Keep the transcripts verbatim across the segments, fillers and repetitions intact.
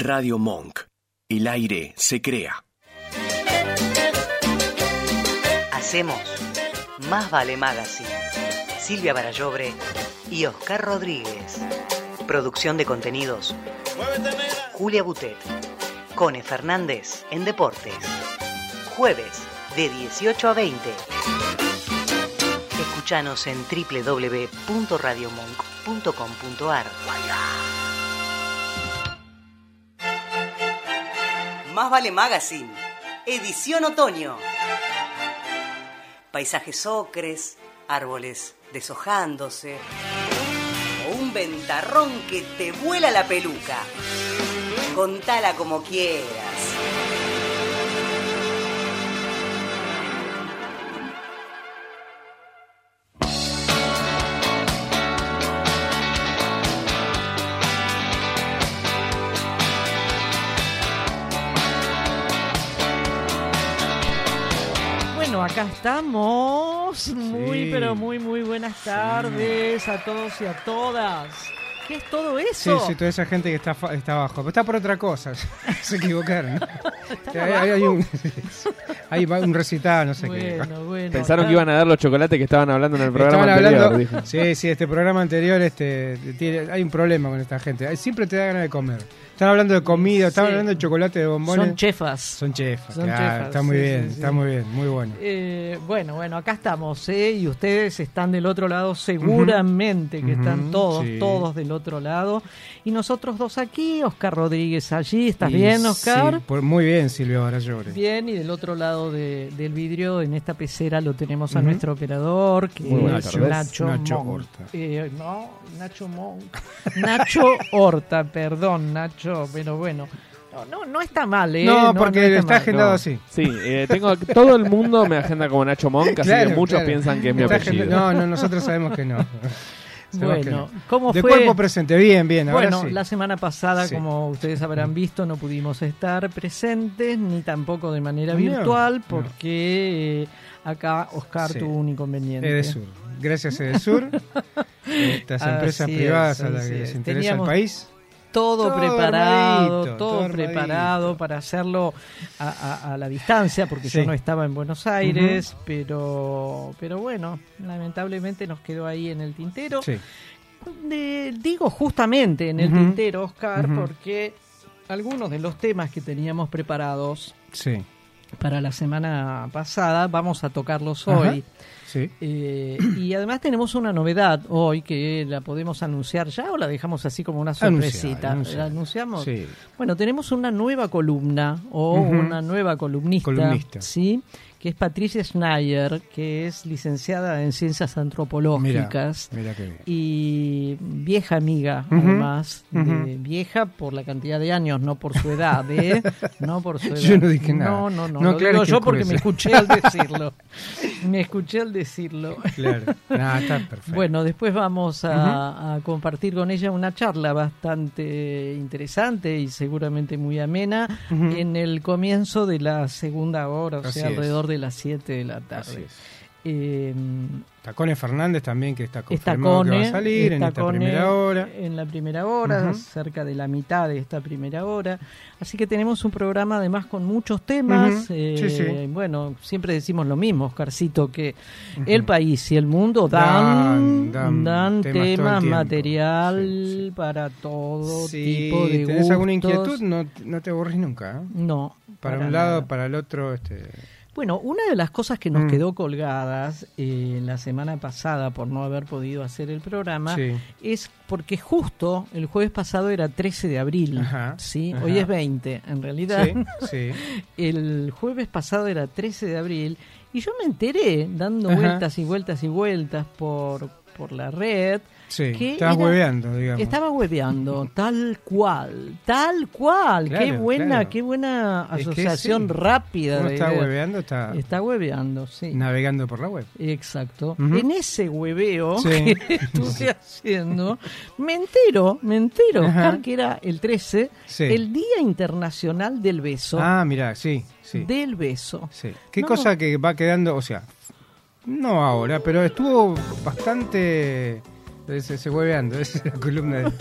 Radio Monk. El aire se crea. Hacemos Más Vale Magazine. Silvia Barallobre y Oscar Rodríguez. Producción de contenidos Julia Butet. Cone Fernández en Deportes. Jueves de dieciocho a veinte. Escuchanos en doble u doble u doble u punto radio monk punto com punto a r. Más Vale Magazine, edición otoño. Paisajes ocres, árboles deshojándose, o un ventarrón que te vuela la peluca. Contala como quieras. Acá estamos, muy sí. pero muy muy buenas tardes sí. a todos y a todas. ¿Qué es todo eso? Sí, sí, toda esa gente que está, está abajo, pero está por otra cosa, se equivocaron, ¿no? hay, hay, hay, un, hay un recital, no sé bueno, qué. Bueno, Pensaron acá... que iban a dar los chocolates que estaban hablando en el programa estaban anterior. Hablando, dijo. sí, sí, este programa anterior este, tiene, hay un problema con esta gente, siempre te da ganas de comer. Están hablando de comida, están sí. hablando de chocolate, de bombones. Son chefas. Son chefas, Son claro, chefas, está muy sí, bien, sí, sí. está muy bien, muy bueno. Eh, bueno, bueno, acá estamos, ¿eh? Y ustedes están del otro lado, seguramente uh-huh. que están todos, sí. todos del otro lado. Y nosotros dos aquí, Oscar Rodríguez allí. ¿Estás y bien, Oscar? Sí, por, muy bien, Silvia Barallobre. Bien, y del otro lado de, del vidrio, en esta pecera, lo tenemos a uh-huh. nuestro operador, que muy es Nacho, Nacho Monk. Horta. Eh, no, Nacho Monk. Nacho Horta, perdón, Nacho, pero bueno. No, no, no está mal, ¿eh? No, no porque no está, está mal. agendado no. así. Sí, eh, tengo todo el mundo me agenda como Nacho Monk, así claro, que muchos claro. piensan que es mi está apellido. Agenda... No, no, nosotros sabemos que no. Bueno, que no. ¿cómo de fue? De cuerpo presente, bien, bien. Ahora bueno, sí. la semana pasada, sí. como ustedes habrán visto, no pudimos estar presentes, ni tampoco de manera no, virtual, no. porque eh, acá Oscar sí. tuvo un inconveniente. Edesur. Gracias, Edesur. Estas empresas así privadas es, a las que es. les interesa Teníamos el país. Todo, todo preparado, armadito, todo, todo preparado para hacerlo a, a, a la distancia, porque sí. yo no estaba en Buenos Aires, uh-huh. pero pero bueno, lamentablemente nos quedó ahí en el tintero. Sí. De, digo justamente en el uh-huh. tintero, Oscar, uh-huh. porque algunos de los temas que teníamos preparados sí. para la semana pasada vamos a tocarlos uh-huh. hoy. Sí. Eh, y además tenemos una novedad hoy que la podemos anunciar ya o la dejamos así como una sorpresita. Anunciar, anunciar. ¿La anunciamos? Sí. Bueno, tenemos una nueva columna o uh-huh. una nueva columnista, columnista, ¿sí? Que es Patricia Schneier, que es licenciada en Ciencias Antropológicas. Mira, mira qué bien. Y vieja amiga, uh-huh. además. Uh-huh. De vieja por la cantidad de años, no por su edad, ¿eh? No por su edad. Yo no dije nada. No, no, no. no lo claro digo yo porque me escuché al decirlo. Me escuché al decirlo. Claro. No, está perfecto. Bueno, después vamos a, uh-huh. a compartir con ella una charla bastante interesante y seguramente muy amena uh-huh. en el comienzo de la segunda hora, o Así sea, es. alrededor de las siete de la tarde. Eh, está Cone Fernández también, que está está confirmado Cone, que va a salir en está esta Cone primera hora. En la primera hora, uh-huh. cerca de la mitad de esta primera hora. Así que tenemos un programa además con muchos temas. Uh-huh. Eh, sí, sí. Bueno, siempre decimos lo mismo, Oscarcito, que uh-huh. el país y el mundo dan, dan, dan, dan temas, temas todo material sí, sí. para todo sí, tipo de ¿tenés gustos. alguna inquietud? No, no te aburrís nunca. ¿eh? No. Para, para un lado, nada. para el otro... este Bueno, una de las cosas que nos mm. quedó colgadas eh, la semana pasada por no haber podido hacer el programa sí. es porque justo el jueves pasado era trece de abril, ajá, ¿sí? Ajá. Hoy es veinte, en realidad. Sí, sí. El jueves pasado era trece de abril y yo me enteré dando ajá. vueltas y vueltas y vueltas por, por la red. Sí, que estabas era, hueveando, digamos. Estaba hueveando, tal cual, tal cual. Claro, qué buena, claro. qué buena Es que asociación sí. rápida. Uno de está ideas. hueveando, está, Está hueveando, sí. navegando por la web. Exacto. Uh-huh. En ese hueveo sí. que estuve haciendo, me entero, me entero, Oscar, que era el trece, sí. el Día Internacional del Beso. Ah, mirá, sí, sí. Del beso. Sí. Qué no, cosa no. que va quedando, o sea, no ahora, pero estuvo bastante Se, se hueveando, es la columna de...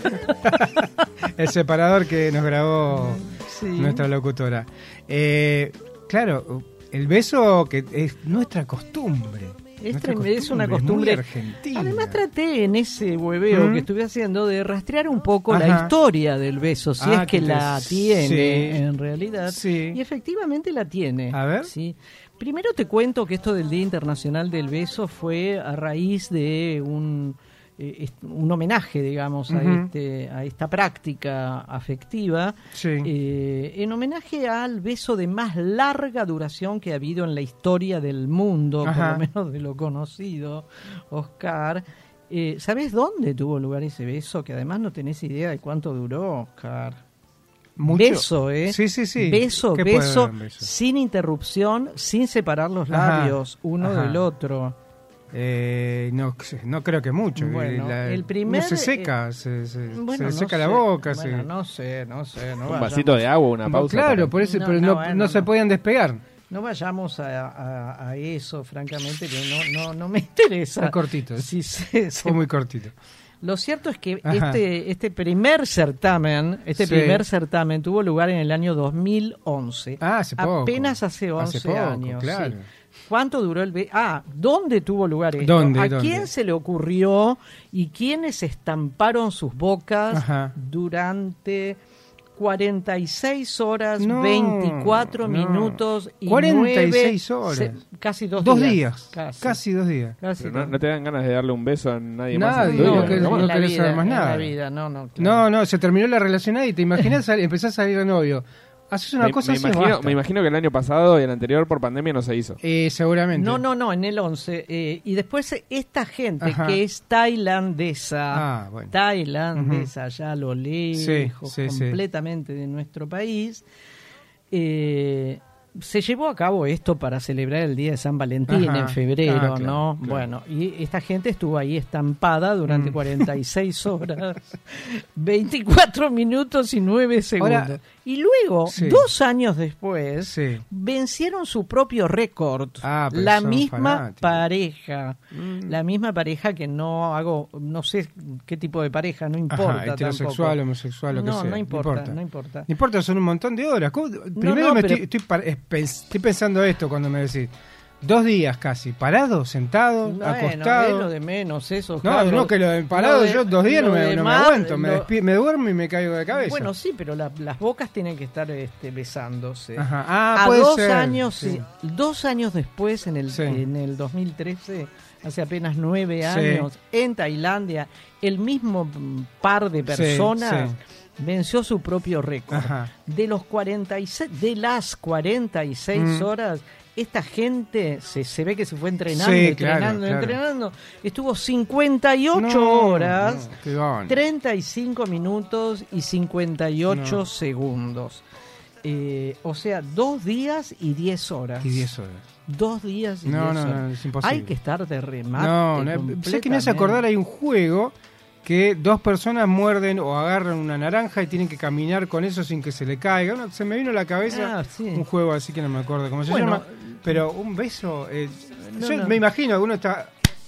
el separador que nos grabó sí. nuestra locutora. Eh, claro, el beso que es nuestra costumbre. Es, costumbre, es una costumbre. Argentina. Además traté en ese hueveo ¿Mm? que estuve haciendo de rastrear un poco Ajá. la historia del beso, si ah, es que la te... tiene sí. en realidad. Sí. Y efectivamente la tiene. A ver. ¿sí? Primero te cuento que esto del Día Internacional del Beso fue a raíz de un, eh, un homenaje, digamos, uh-huh. a, este, a esta práctica afectiva, sí. eh, en homenaje al beso de más larga duración que ha habido en la historia del mundo, Ajá. por lo menos de lo conocido, Oscar. Eh, ¿Sabés dónde tuvo lugar ese beso? Que además no tenés idea de cuánto duró, Oscar. ¿Mucho? Beso, ¿eh? Sí, sí, sí. Beso, ¿Qué beso, beso, sin interrupción, sin separar los labios ajá, uno ajá. del otro. Eh, no, no creo que mucho. Bueno, la, el primer... No se seca, eh, se, se, bueno, se no seca sé, la boca. Bueno, se... no sé, no sé. No un vayamos, vasito de agua, una pausa. No, claro, para... por eso, no, pero no, no, no, bueno, no se no. podían despegar. No vayamos a, a, a eso, francamente, que no, no, no me interesa. Está cortito. Sí, sí, sí. Fue muy cortito. Lo cierto es que Ajá. este este primer certamen, este sí. primer certamen tuvo lugar en el año dos mil once. Ah, hace poco. Apenas hace once hace poco, años. claro. Sí. ¿Cuánto duró el beso? Ah, ¿dónde tuvo lugar esto? ¿Dónde, ¿A dónde? quién se le ocurrió y quiénes estamparon sus bocas Ajá. durante cuarenta y seis horas, no, veinticuatro no. minutos y cuarenta y seis nueve, horas. Se, casi dos, dos días. días. Casi, Casi dos días. casi Pero no, dos. no te dan ganas de darle un beso a nadie, Nadie, más. en tu no, vida, que- ¿no? no En la querés vida, saber más en nada. la vida, no, no, claro. No, no, se terminó la relación ahí. ¿Te imaginas? sal- empezás a salir de novio. Haces una me, cosa me así, imagino, basta. me imagino que el año pasado y el anterior por pandemia no se hizo. Eh, seguramente. No, no, no, en el once. Eh, y después esta gente Ajá. que es tailandesa, Ah, bueno. tailandesa, ya a lo lejos, Sí, sí, sí. completamente de nuestro país, eh, se llevó a cabo esto para celebrar el Día de San Valentín Ajá. en febrero, Ah, claro, ¿no? claro. Bueno, y esta gente estuvo ahí estampada durante Mm. cuarenta y seis horas, veinticuatro minutos y nueve segundos. Ahora, y luego, sí. dos años después, Sí. vencieron su propio récord. Ah, pero la son misma fanáticos. pareja, Mm. la misma pareja que no hago, no sé qué tipo de pareja, no importa. Ajá, heterosexual, tampoco. homosexual, lo que no, sea. no importa, no importa. No importa, son un montón de horas. ¿Cómo? Primero no, me pero- estoy, estoy, par- es- pens- estoy pensando esto cuando me decís. Dos días casi, parado, sentado, Bueno, acostado. es lo de menos eso. No, Carlos. no, que lo de parado Lo de- yo dos días no lo me, de no me mar, aguanto, me, lo- despi- me duermo y me caigo de cabeza. Bueno, sí, pero la- las bocas tienen que estar este, besándose. Ajá. Ah, a puede dos ser, años, sí. sí, dos años después, en el Sí. en el dos mil trece, hace apenas nueve Sí. años, en Tailandia, el mismo mm, par de Sí, personas sí. venció su propio récord. Ajá. De los cuarenta y seis, de las cuarenta y seis Mm. horas, esta gente se, se ve que se fue entrenando, Sí, claro, entrenando, claro. entrenando. Estuvo cincuenta y ocho No, horas, no, qué gana. treinta y cinco minutos y cincuenta y ocho No. segundos. Eh, o sea, dos días y diez horas. Y diez horas. Dos días y No, diez no, horas. no, es imposible. Hay que estar de remate. No, no, sé que me hace acordar, hay un juego que dos personas muerden o agarran una naranja y tienen que caminar con eso sin que se le caiga. Uno- se me vino a la cabeza Ah, sí. un juego así que no me acuerdo cómo se Bueno, llama. Pero un beso, eh, no, yo no. me imagino que uno está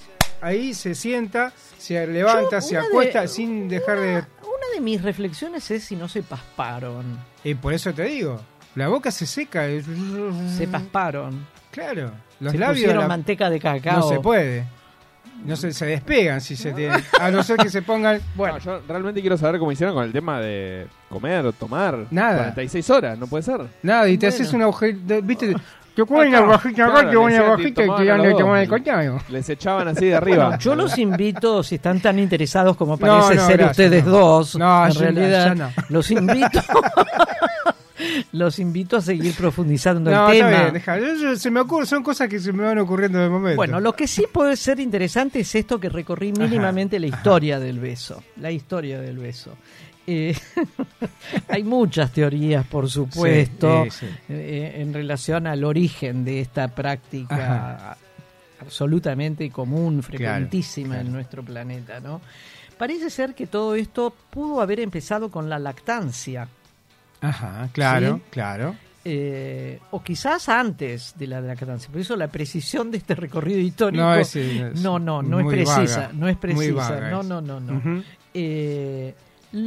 ahí, se sienta, se levanta, Yo, se una de- acuesta sin dejar de... Una de mis reflexiones es si no se pasparon. Y por eso te digo, la boca se seca. eh, Se pasparon. Claro, los se labios... pusieron la- manteca de cacao. no se puede. No se, se despegan si se tienen. A no ser que se pongan... Bueno, yo realmente quiero saber cómo hicieron con el tema de comer, tomar. Nada. cuarenta y seis horas, no puede ser. Nada, y te Bueno. haces una agujerita, ¿viste? Yo como Acá, una bajita acá, claro, yo una le decían, bajita y tomaban te a dan los de dos. tomar el coñazo. Les echaban así de arriba. Bueno, yo los invito, si están tan interesados como No, parece no, ser gracias, ustedes no. dos, No, en ya- realidad, ya no. los invito los invito a seguir profundizando No, el está tema. bien, deja. Yo- yo- se me ocurre, son cosas que se me van ocurriendo de momento. Bueno, lo que sí puede ser interesante es esto que recorrí mínimamente la historia del beso. La historia del beso. Eh, hay muchas teorías, por supuesto, Sí, sí, sí. eh, en relación al origen de esta práctica Ajá. absolutamente común, frecuentísima Claro, claro. en nuestro planeta, ¿no? Parece ser que todo esto pudo haber empezado con la lactancia. Ajá, claro, ¿Sí? claro. Eh, o quizás antes de la de la Catanza. Por eso la precisión de este recorrido histórico no es, es no no no es precisa, vaga, no es precisa, vaga, no, es. no no no no. Uh-huh. Eh,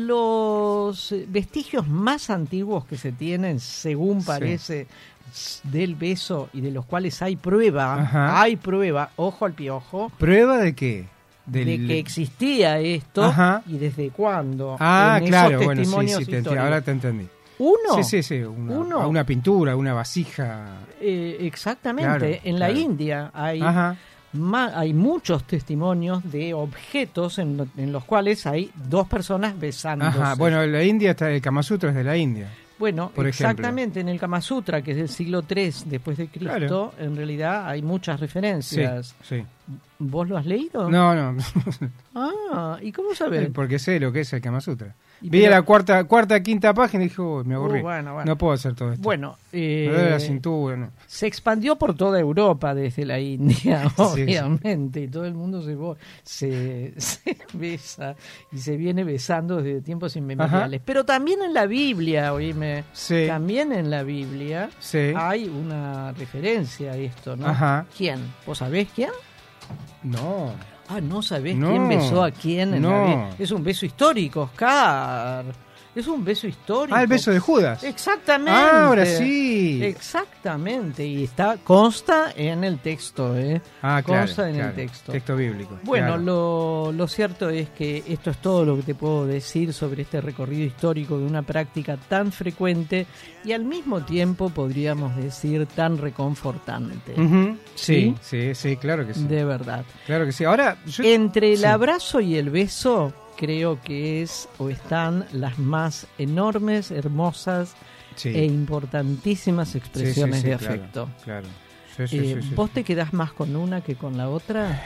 los vestigios más antiguos que se tienen, según parece, sí. del beso y de los cuales hay prueba, Ajá. hay prueba, ojo al piojo. ¿Prueba de qué? Del... De que existía esto. Ajá. Y desde cuándo. Ah, en claro, esos bueno, testimonios sí, sí, te ahora te entendí. ¿Uno? Sí, sí, sí, una, ¿Uno? una pintura, una vasija. Eh, exactamente, claro, en claro. la India hay... Ajá. hay muchos testimonios de objetos en, lo, en los cuales hay dos personas besándose. Ajá, bueno, en la India está el Kama Sutra, es de la India. Bueno, por exactamente, ejemplo. En el Kama Sutra, que es del siglo tres después de Cristo, claro. en realidad hay muchas referencias. Sí, sí. ¿Vos lo has leído? No, no. Ah, ¿y cómo sabés? Porque sé lo que es el Kama Sutra. Vi pero... la cuarta, cuarta, quinta página y dije, oh, me aburrí. Uh, bueno, bueno. No puedo hacer todo esto. Bueno, eh, me duele la cintura, no. Se expandió por toda Europa desde la India, obviamente, sí, sí. Y todo el mundo se, se, se besa y se viene besando desde tiempos inmemoriales. Ajá. Pero también en la Biblia, oíme, sí. también en la Biblia sí. hay una referencia a esto, ¿no? Ajá. ¿Quién? ¿Vos sabés quién? No. Ah, ¿no sabés no, quién besó a quién? En no. la Biblia? Es un beso histórico, Oscar. Es un beso histórico. Ah, el beso de Judas. Exactamente. Ah, ahora sí. Exactamente. Y está consta en el texto, ¿eh? Ah, claro. Consta en claro. el texto. Texto bíblico. Bueno, claro. lo, lo cierto es que esto es todo lo que te puedo decir sobre este recorrido histórico de una práctica tan frecuente y al mismo tiempo, podríamos decir, tan reconfortante. Uh-huh. ¿Sí? Sí, sí, sí, claro que sí. De verdad. Claro que sí. Ahora, yo... Entre el sí. abrazo y el beso... creo que es o están las más enormes, hermosas sí. e importantísimas expresiones sí, sí, sí, de claro, afecto. Claro. Sí, sí, eh, sí, sí, ¿Vos sí. te quedás más con una que con la otra?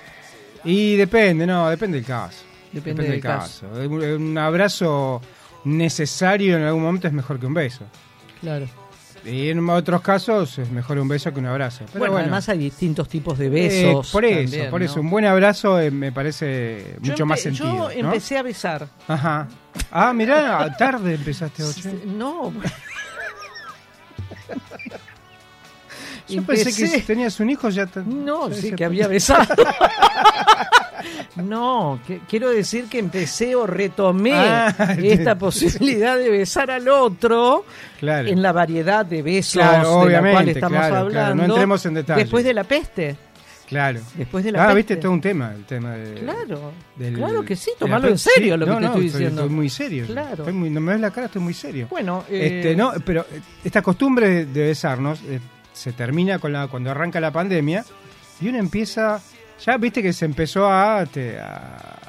Y depende, no, depende del caso. Depende, depende del caso. caso. Un, un abrazo necesario en algún momento es mejor que un beso. Claro. Y en otros casos es mejor un beso que un abrazo. Pero bueno, bueno, además hay distintos tipos de besos. Eh, por eso, también, por ¿no? eso. Un buen abrazo eh, me parece yo mucho empe- más sentido. Yo ¿no? empecé a besar. Ajá. Ah, mirá, tarde empezaste, Oche. No. Yo empecé... pensé que si tenías un hijo ya... Te... No, ya sí, se... que había besado. No, que, quiero decir que empecé o retomé ah, esta te... posibilidad de besar al otro claro. en la variedad de besos claro, de la cual estamos claro, hablando. Claro. No entremos en detalle. Después de la peste. Claro. Después de la ah, peste. viste, todo un tema, el tema de... Claro, del, claro que sí, tomalo en serio sí, lo no, que te no, estoy estoy, diciendo. Estoy muy serio. Claro. Estoy muy, no me ves la cara, estoy muy serio. Bueno, eh... este, no, pero esta costumbre de besarnos eh, se termina con la cuando arranca la pandemia y uno empieza... Ya viste que se empezó a... Te, a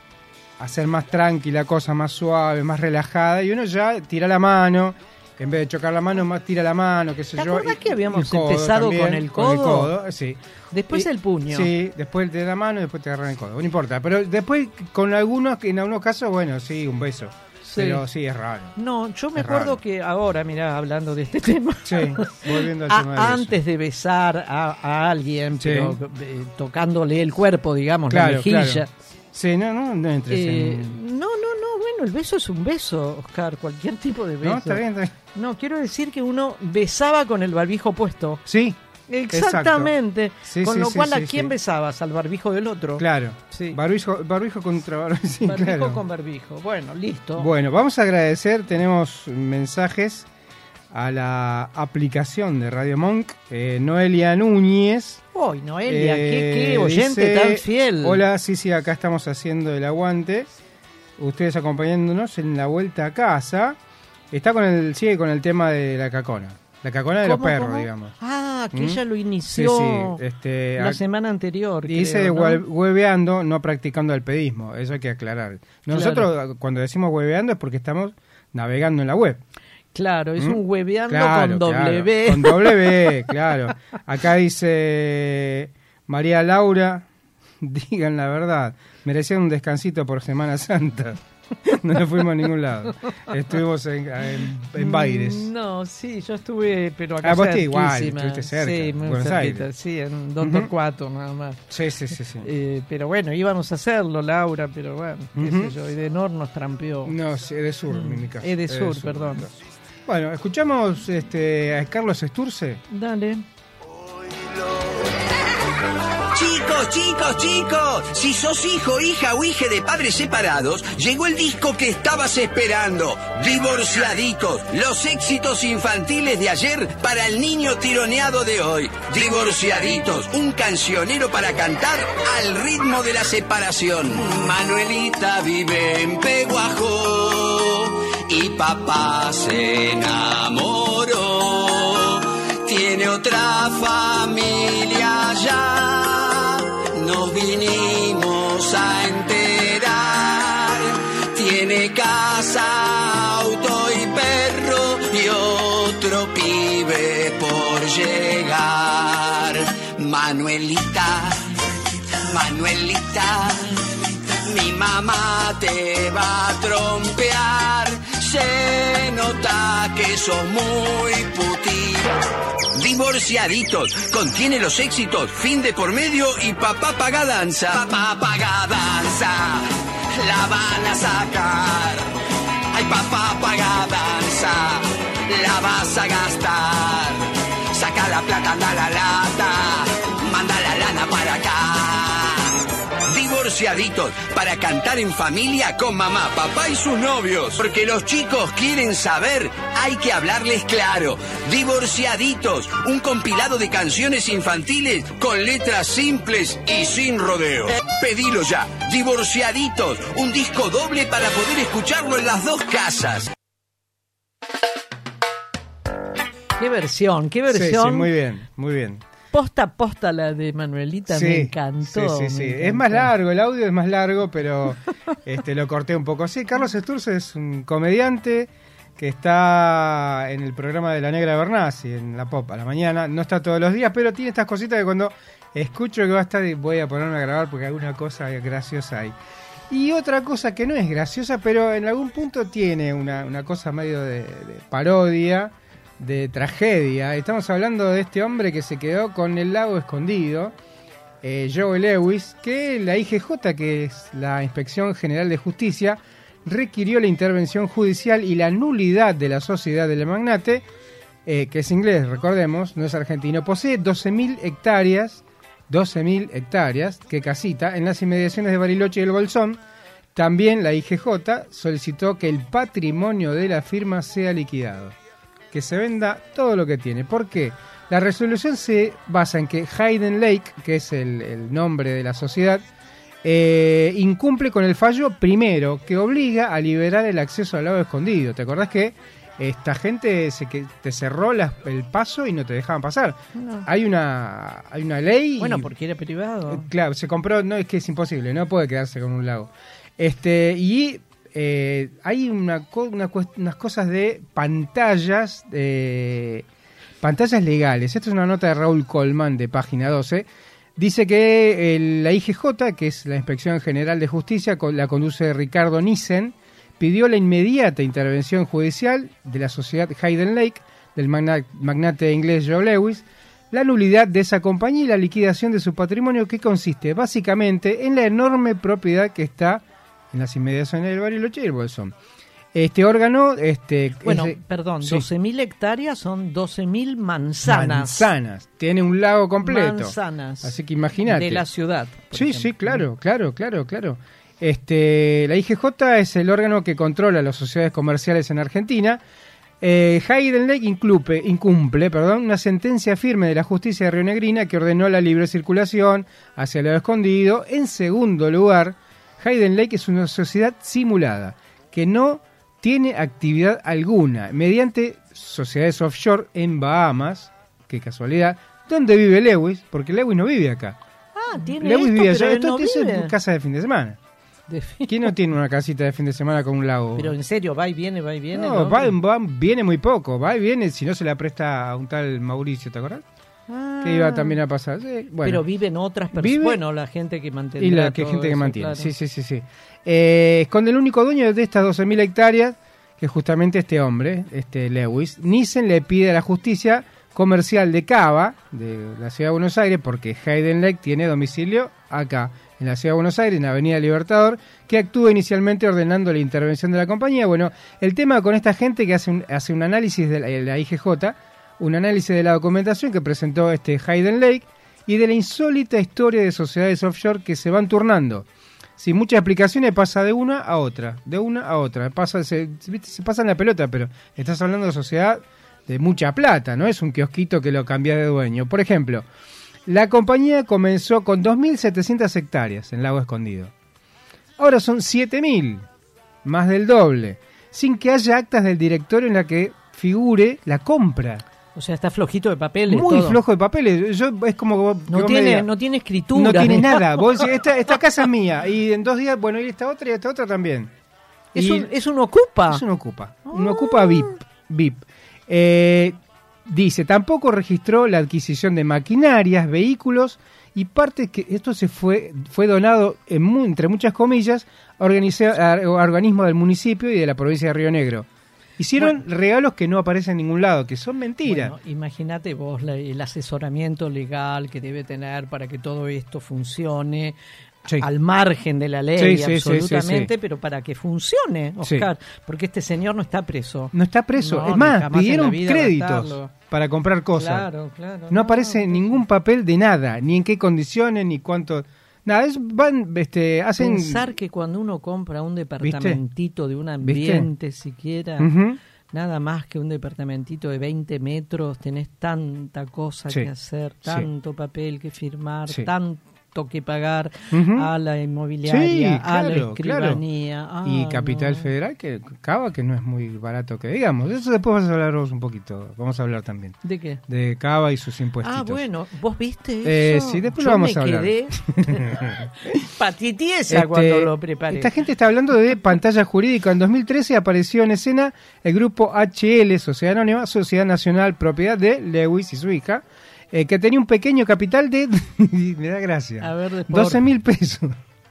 hacer más tranquila, cosa más suave, más relajada, y uno ya tira la mano, en vez de chocar la mano, más tira la mano, qué sé ¿Te yo. ¿Te acordás que habíamos codo empezado también, con el codo? Con el codo, sí. Después y, el puño. Sí, después de la mano y después te agarran el codo, no importa. Pero después, con algunos, en algunos casos, bueno, sí, un beso. Sí. Pero sí, es raro. No, yo me es acuerdo raro. que ahora, mirá, hablando de este tema. Sí, volviendo al a, tema del beso. Antes de besar a, a alguien, sí. pero eh, tocándole el cuerpo, digamos, claro, la mejilla. Claro. Sí, no, no, no entres eh, en... No, no, no, bueno, el beso es un beso, Oscar, cualquier tipo de beso. No, está bien, está bien. No, quiero decir que uno besaba con el barbijo puesto. Sí. Exactamente. Sí, con sí, lo sí, cual, sí, ¿a quién sí. besabas? ¿Al barbijo del otro? Claro. Sí. Barbijo, barbijo contra barbijo. Sí, barbijo claro. con barbijo. Bueno, listo. Bueno, vamos a agradecer. Tenemos mensajes a la aplicación de Radio Monk. Eh, Noelia Núñez. Uy, Noelia, eh, qué, qué oyente dice, tan fiel. Hola, sí, sí, acá estamos haciendo el aguante. Ustedes acompañándonos en la vuelta a casa. Está con el, sigue con el tema de la cacona. La cacona de los perros, ¿cómo? digamos. Ah, que ¿Mm? ella lo inició sí, sí, este, la a, semana anterior. Dice creo, ¿no? hue- hueveando, no practicando el pedismo. Eso hay que aclarar. Nosotros, claro. cuando decimos hueveando, es porque estamos navegando en la web. Claro, es ¿Mm? un hueveando claro, con claro, W. Con W, claro. Acá dice María Laura, digan la verdad, merecían un descansito por Semana Santa. No nos fuimos a ningún lado. Estuvimos en, en, en Baires. No, sí, yo estuve, pero acá ah, vos igual, cerquísima. estuviste cerca, sí, muy Buenos cerquita, Aires. sí, en Don uh-huh. Torcuato nada más. Sí, sí, sí. sí. Eh, pero bueno, íbamos a hacerlo, Laura, pero bueno, qué uh-huh. sé yo, Edenor nos trampeó. No, sí, Edesur, mm. en mi caso. Edesur, Edesur, perdón. Bueno, escuchamos este, a Carlos Sturce. Dale. Chicos, chicos, chicos, si sos hijo, hija o hije de padres separados, llegó el disco que estabas esperando. Divorciaditos, los éxitos infantiles de ayer para el niño tironeado de hoy. Divorciaditos, un cancionero para cantar al ritmo de la separación. Manuelita vive en Peguajó y papá se enamoró. Tiene otra familia ya. Nos vinimos a enterar. Tiene casa, auto y perro y otro pibe por llegar. Manuelita, Manuelita, mi mamá te va a trompear. Se nota que sos muy puti. Divorciaditos, contiene los éxitos, fin de por medio y papá paga danza. Papá paga danza, la van a sacar. Ay, papá paga danza, la vas a gastar. Saca la plata, anda la lata, manda la lana para acá. Divorciaditos, para cantar en familia con mamá, papá y sus novios. Porque los chicos quieren saber, hay que hablarles claro. Divorciaditos, un compilado de canciones infantiles con letras simples y sin rodeo. Pedilo ya. Divorciaditos, un disco doble para poder escucharlo en las dos casas. Qué versión, qué versión. Sí, sí, muy bien, muy bien. Posta a posta la de Manuelita, sí, me encantó. Sí, sí, sí. Encantó. Es más largo, el audio es más largo, pero este lo corté un poco. Sí, Carlos Sturce es un comediante que está en el programa de La Negra Bernasi, en la Pop a la mañana. No está todos los días, pero tiene estas cositas que cuando escucho que va a estar, voy a ponerme a grabar porque alguna cosa graciosa hay. Y otra cosa que no es graciosa, pero en algún punto tiene una, una cosa medio de, de parodia, de tragedia. Estamos hablando de este hombre que se quedó con el lago escondido, eh, Joe Lewis, que la I G J, que es la Inspección General de Justicia, requirió la intervención judicial y la nulidad de la sociedad del magnate, eh, que es inglés, recordemos, no es argentino. Posee doce mil hectáreas, doce mil hectáreas, que casita, en las inmediaciones de Bariloche y el Bolsón. También la I G J solicitó que el patrimonio de la firma sea liquidado, que se venda todo lo que tiene. ¿Por qué? La resolución se basa en que Hayden Lake, que es el, el nombre de la sociedad, eh, incumple con el fallo primero, que obliga a liberar el acceso al lago escondido. ¿Te acordás que esta gente se, que te cerró la, el paso y no te dejaban pasar? No. Hay una hay una ley... Bueno, y, porque era privado. Eh, claro, se compró... No, es que es imposible, no puede quedarse con un lago. Este y... Eh, hay una, una, unas cosas de pantallas eh, pantallas legales. Esta es una nota de Raúl Colman de Página doce. Dice que el, la I G J, que es la Inspección General de Justicia, la conduce Ricardo Nissen, pidió la inmediata intervención judicial de la sociedad Hayden Lake, del magnate, magnate inglés Joe Lewis, la nulidad de esa compañía y la liquidación de su patrimonio, que consiste básicamente en la enorme propiedad que está en las inmediaciones del Bariloche y el Bolsón. Este órgano... este Bueno, es de, perdón, sí. doce mil hectáreas son doce mil manzanas. Manzanas. Tiene un lago completo. Manzanas. Así que imagínate. De la ciudad. Sí, ejemplo. sí, claro, claro, claro, claro. Este, la I G J es el órgano que controla las sociedades comerciales en Argentina. Eh, Hayden Lake incumple, incumple perdón, una sentencia firme de la justicia de Rionegrina que ordenó la libre circulación hacia el lago escondido. En segundo lugar, Hayden Lake es una sociedad simulada que no tiene actividad alguna mediante sociedades offshore en Bahamas, qué casualidad, donde vive Lewis, porque Lewis no vive acá. Ah, tiene Lewis esto, vive pero allá. él no Esto vive. es casa de fin de semana. De fin- ¿Quién no tiene una casita de fin de semana con un lago? Pero en serio, va y viene, va y viene. no, va, va, viene muy poco, va y viene, si no se la presta a un tal Mauricio, ¿te acordás? Ah, Que iba también a pasar. Sí, bueno. Pero viven otras Vive- personas. Bueno, la gente que mantiene. Y la que gente que mantiene, sí, sí, sí, sí. Eh, con el único dueño de estas doce mil hectáreas, que es justamente este hombre, este Lewis, Nissen le pide a la justicia comercial de Cava, de la ciudad de Buenos Aires, porque Hayden Lake tiene domicilio acá, en la Ciudad de Buenos Aires, en Avenida Libertador, que actúa inicialmente ordenando la intervención de la compañía. Bueno, el tema con esta gente que hace un, hace un análisis de la, de la I G J, un análisis de la documentación que presentó este Hayden Lake y de la insólita historia de sociedades offshore que se van turnando. Sin muchas explicaciones pasa de una a otra, de una a otra. Pasa, se, se pasa en la pelota, pero estás hablando de sociedad de mucha plata, no es un kiosquito que lo cambia de dueño. Por ejemplo, la compañía comenzó con dos mil setecientas hectáreas en Lago Escondido. Ahora son siete mil, más del doble, sin que haya actas del directorio en la que figure la compra. O sea, está flojito de papeles. Muy todo. flojo de papeles. Yo, es como que vos, no, vos tiene, me digas, no tiene escritura. No tiene nada. Vos decís, esta, esta casa es mía. Y en dos días, bueno, y esta otra y esta otra también. Es y un, es un ocupa. Es un ocupa. Oh. Un ocupa V I P. V I P. Eh, dice, tampoco registró la adquisición de maquinarias, vehículos y partes que esto se fue fue donado, en mu, entre muchas comillas, a, a, a organismos del municipio y de la provincia de Río Negro. Hicieron bueno, regalos que no aparecen en ningún lado, que son mentiras. Bueno, imagínate vos la, el asesoramiento legal que debe tener para que todo esto funcione sí. al margen de la ley, sí, absolutamente, sí, sí, sí. pero para que funcione, Oscar, sí. porque este señor no está preso. No está preso, no, es más, pidieron créditos para comprar cosas. Claro, claro. No, no aparece no, ningún no. papel de nada, ni en qué condiciones, ni cuánto... Nada, es, van, este, hacen... Pensar que cuando uno compra un departamentito ¿Viste? de un ambiente ¿Viste? siquiera, uh-huh. nada más que un departamentito de veinte metros, tenés tanta cosa sí. que hacer, tanto sí. papel que firmar, sí. tanto que pagar uh-huh. a la inmobiliaria, sí, claro, a la escribanía. Claro. Y Capital no. Federal, que Cava, que no es muy barato que digamos. Eso después vas a hablaros un poquito, vamos a hablar también. ¿De qué? De Cava y sus impuestos. Ah, bueno, ¿vos viste eso? Eh, sí, después Yo lo vamos me a hablar. quedé patitiesa este, cuando lo preparé. Esta gente está hablando de pantalla jurídica. En dos mil trece apareció en escena el grupo H L, Sociedad Anónima, Sociedad Nacional, propiedad de Lewis y su hija, Eh, que tenía un pequeño capital de, me da gracia, a ver, doce mil pesos.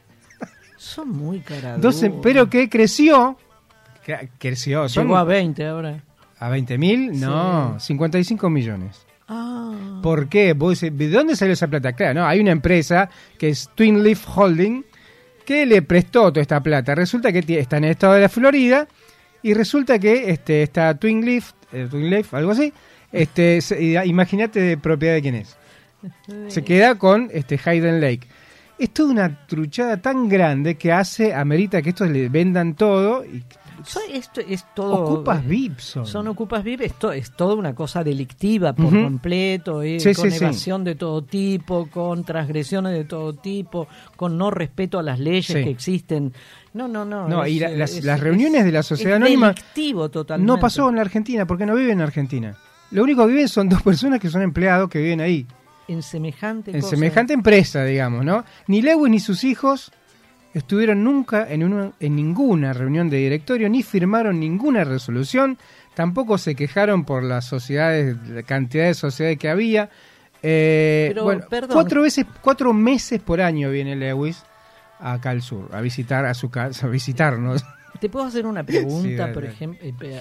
Son muy caros. Pero que creció, que, creció. Son, llegó a veinte ahora. ¿A veinte mil? No, sí. cincuenta y cinco millones. Ah. ¿Por qué? ¿Vos decís, ¿de dónde salió esa plata? Claro, no, hay una empresa que es Twin Leaf Holding que le prestó toda esta plata. Resulta que t- está en el estado de la Florida y resulta que este, está Twin Leaf, eh, Twin Leaf, algo así. Este, imagínate de propiedad de quién es. Se queda con este Hayden Lake. Es toda una truchada tan grande que hace, amerita que estos le vendan todo. Y esto es todo. Ocupas V I P son. Son ocupas V I P, esto es toda una cosa delictiva por uh-huh. completo, eh, sí, con sí, evasión sí. de todo tipo, con transgresiones de todo tipo, con no respeto a las leyes sí. que existen. No, no, no. No, es, y la, las, es, las es, reuniones de la Sociedad es Anónima. Delictivo totalmente. No pasó en la Argentina, porque no viven en Argentina. Lo único que viven son dos personas que son empleados que viven ahí. En semejante En cosa. semejante empresa, digamos, ¿no? Ni Lewis ni sus hijos estuvieron nunca en, una, en ninguna reunión de directorio, ni firmaron ninguna resolución, tampoco se quejaron por las sociedades, la cantidad de sociedades que había. Eh, Pero, bueno, perdón. cuatro veces, cuatro meses por año viene Lewis acá al sur, a visitar a su casa, a visitarnos. ¿Te puedo hacer una pregunta, sí, por ejemplo,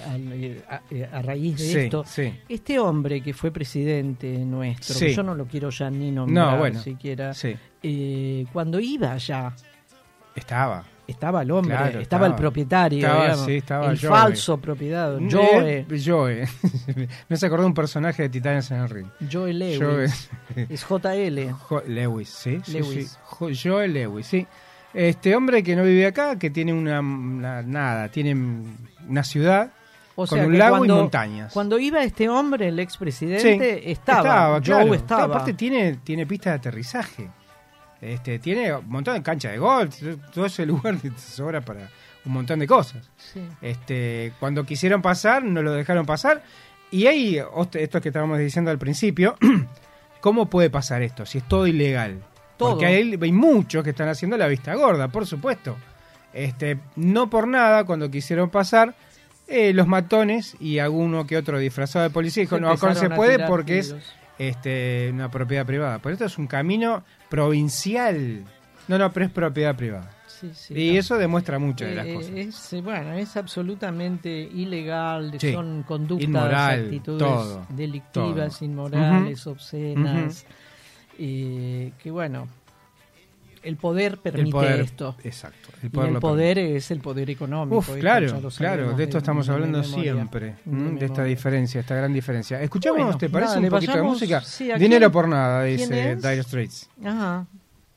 a, a, a raíz de sí, esto? Sí. Este hombre que fue presidente nuestro, sí. que yo no lo quiero ya ni nombrar no, bueno, siquiera, sí. eh, cuando iba allá... Estaba. Estaba el hombre, claro, estaba, estaba el propietario, estaba, digamos, sí, estaba el Joe. falso propietario, Joe. Eh, Joe. Me se acordó un personaje de Titanes en el ring. Joe Lewis. Joe. Es J L. Jo- Lewis, sí. Lewis. sí, sí. Jo- Joe Lewis, sí. Este hombre que no vive acá, que tiene una, una nada, tiene una ciudad o con sea, un lago cuando, y montañas. Cuando iba este hombre, el expresidente, sí, estaba, estaba, Joe claro. estaba. Aparte tiene, tiene pista de aterrizaje. Este, tiene un montón de cancha de golf, todo ese lugar te sobra para un montón de cosas. Sí. Este, cuando quisieron pasar, no lo dejaron pasar. Y hay esto que estábamos diciendo al principio, ¿cómo puede pasar esto? Si es todo ilegal. Todo. Porque hay, hay muchos que están haciendo la vista gorda, por supuesto. Este, no por nada, cuando quisieron pasar, eh, los matones y alguno que otro disfrazado de policía dijo, no, acá no se puede porque tiros. es este, una propiedad privada. Pero esto es un camino provincial. No, no, pero es propiedad privada. Sí, sí, y no. eso demuestra mucho de las eh, cosas. Es, bueno, es absolutamente ilegal, sí. son conductas, inmoral, actitudes todo, delictivas, todo. inmorales, uh-huh. obscenas, uh-huh. eh, que bueno, el poder permite el poder, esto. Exacto. El poder, y el poder es el poder económico. Uf, claro, claro, de esto estamos de, hablando de siempre, de, de esta diferencia, esta gran diferencia. Escuchamos, bueno, ¿te parece dale, un poquito vayamos, de música? Sí, Dinero por nada, dice Dire Straits. Ajá.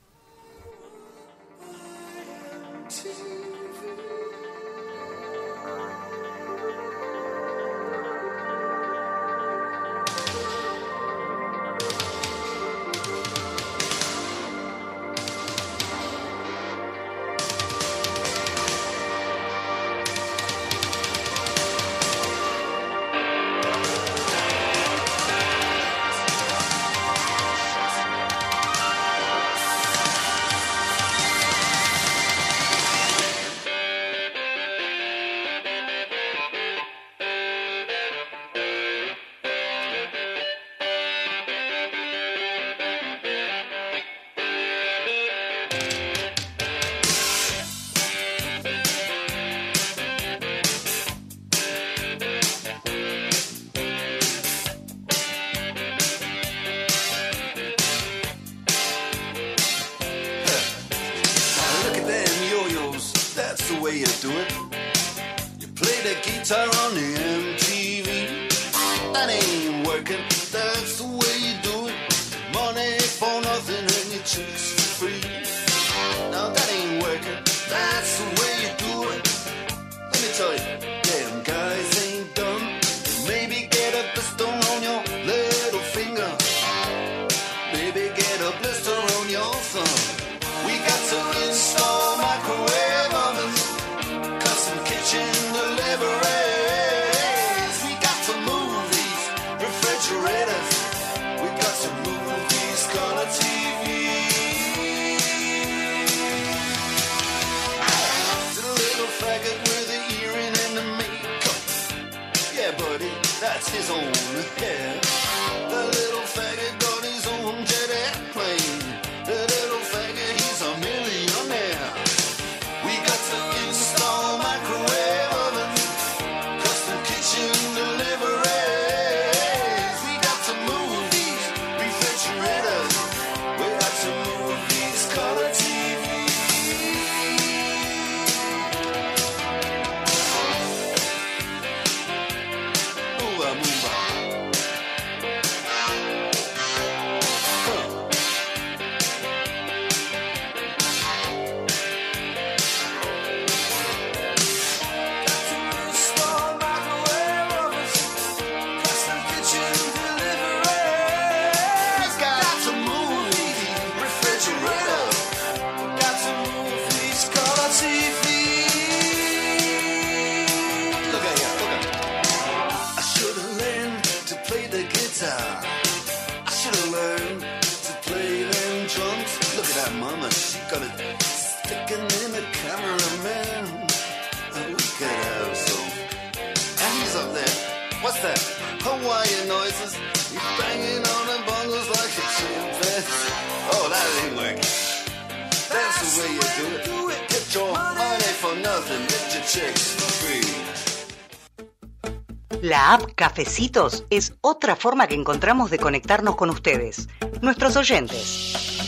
La app Cafecitos es otra forma que encontramos de conectarnos con ustedes, nuestros oyentes.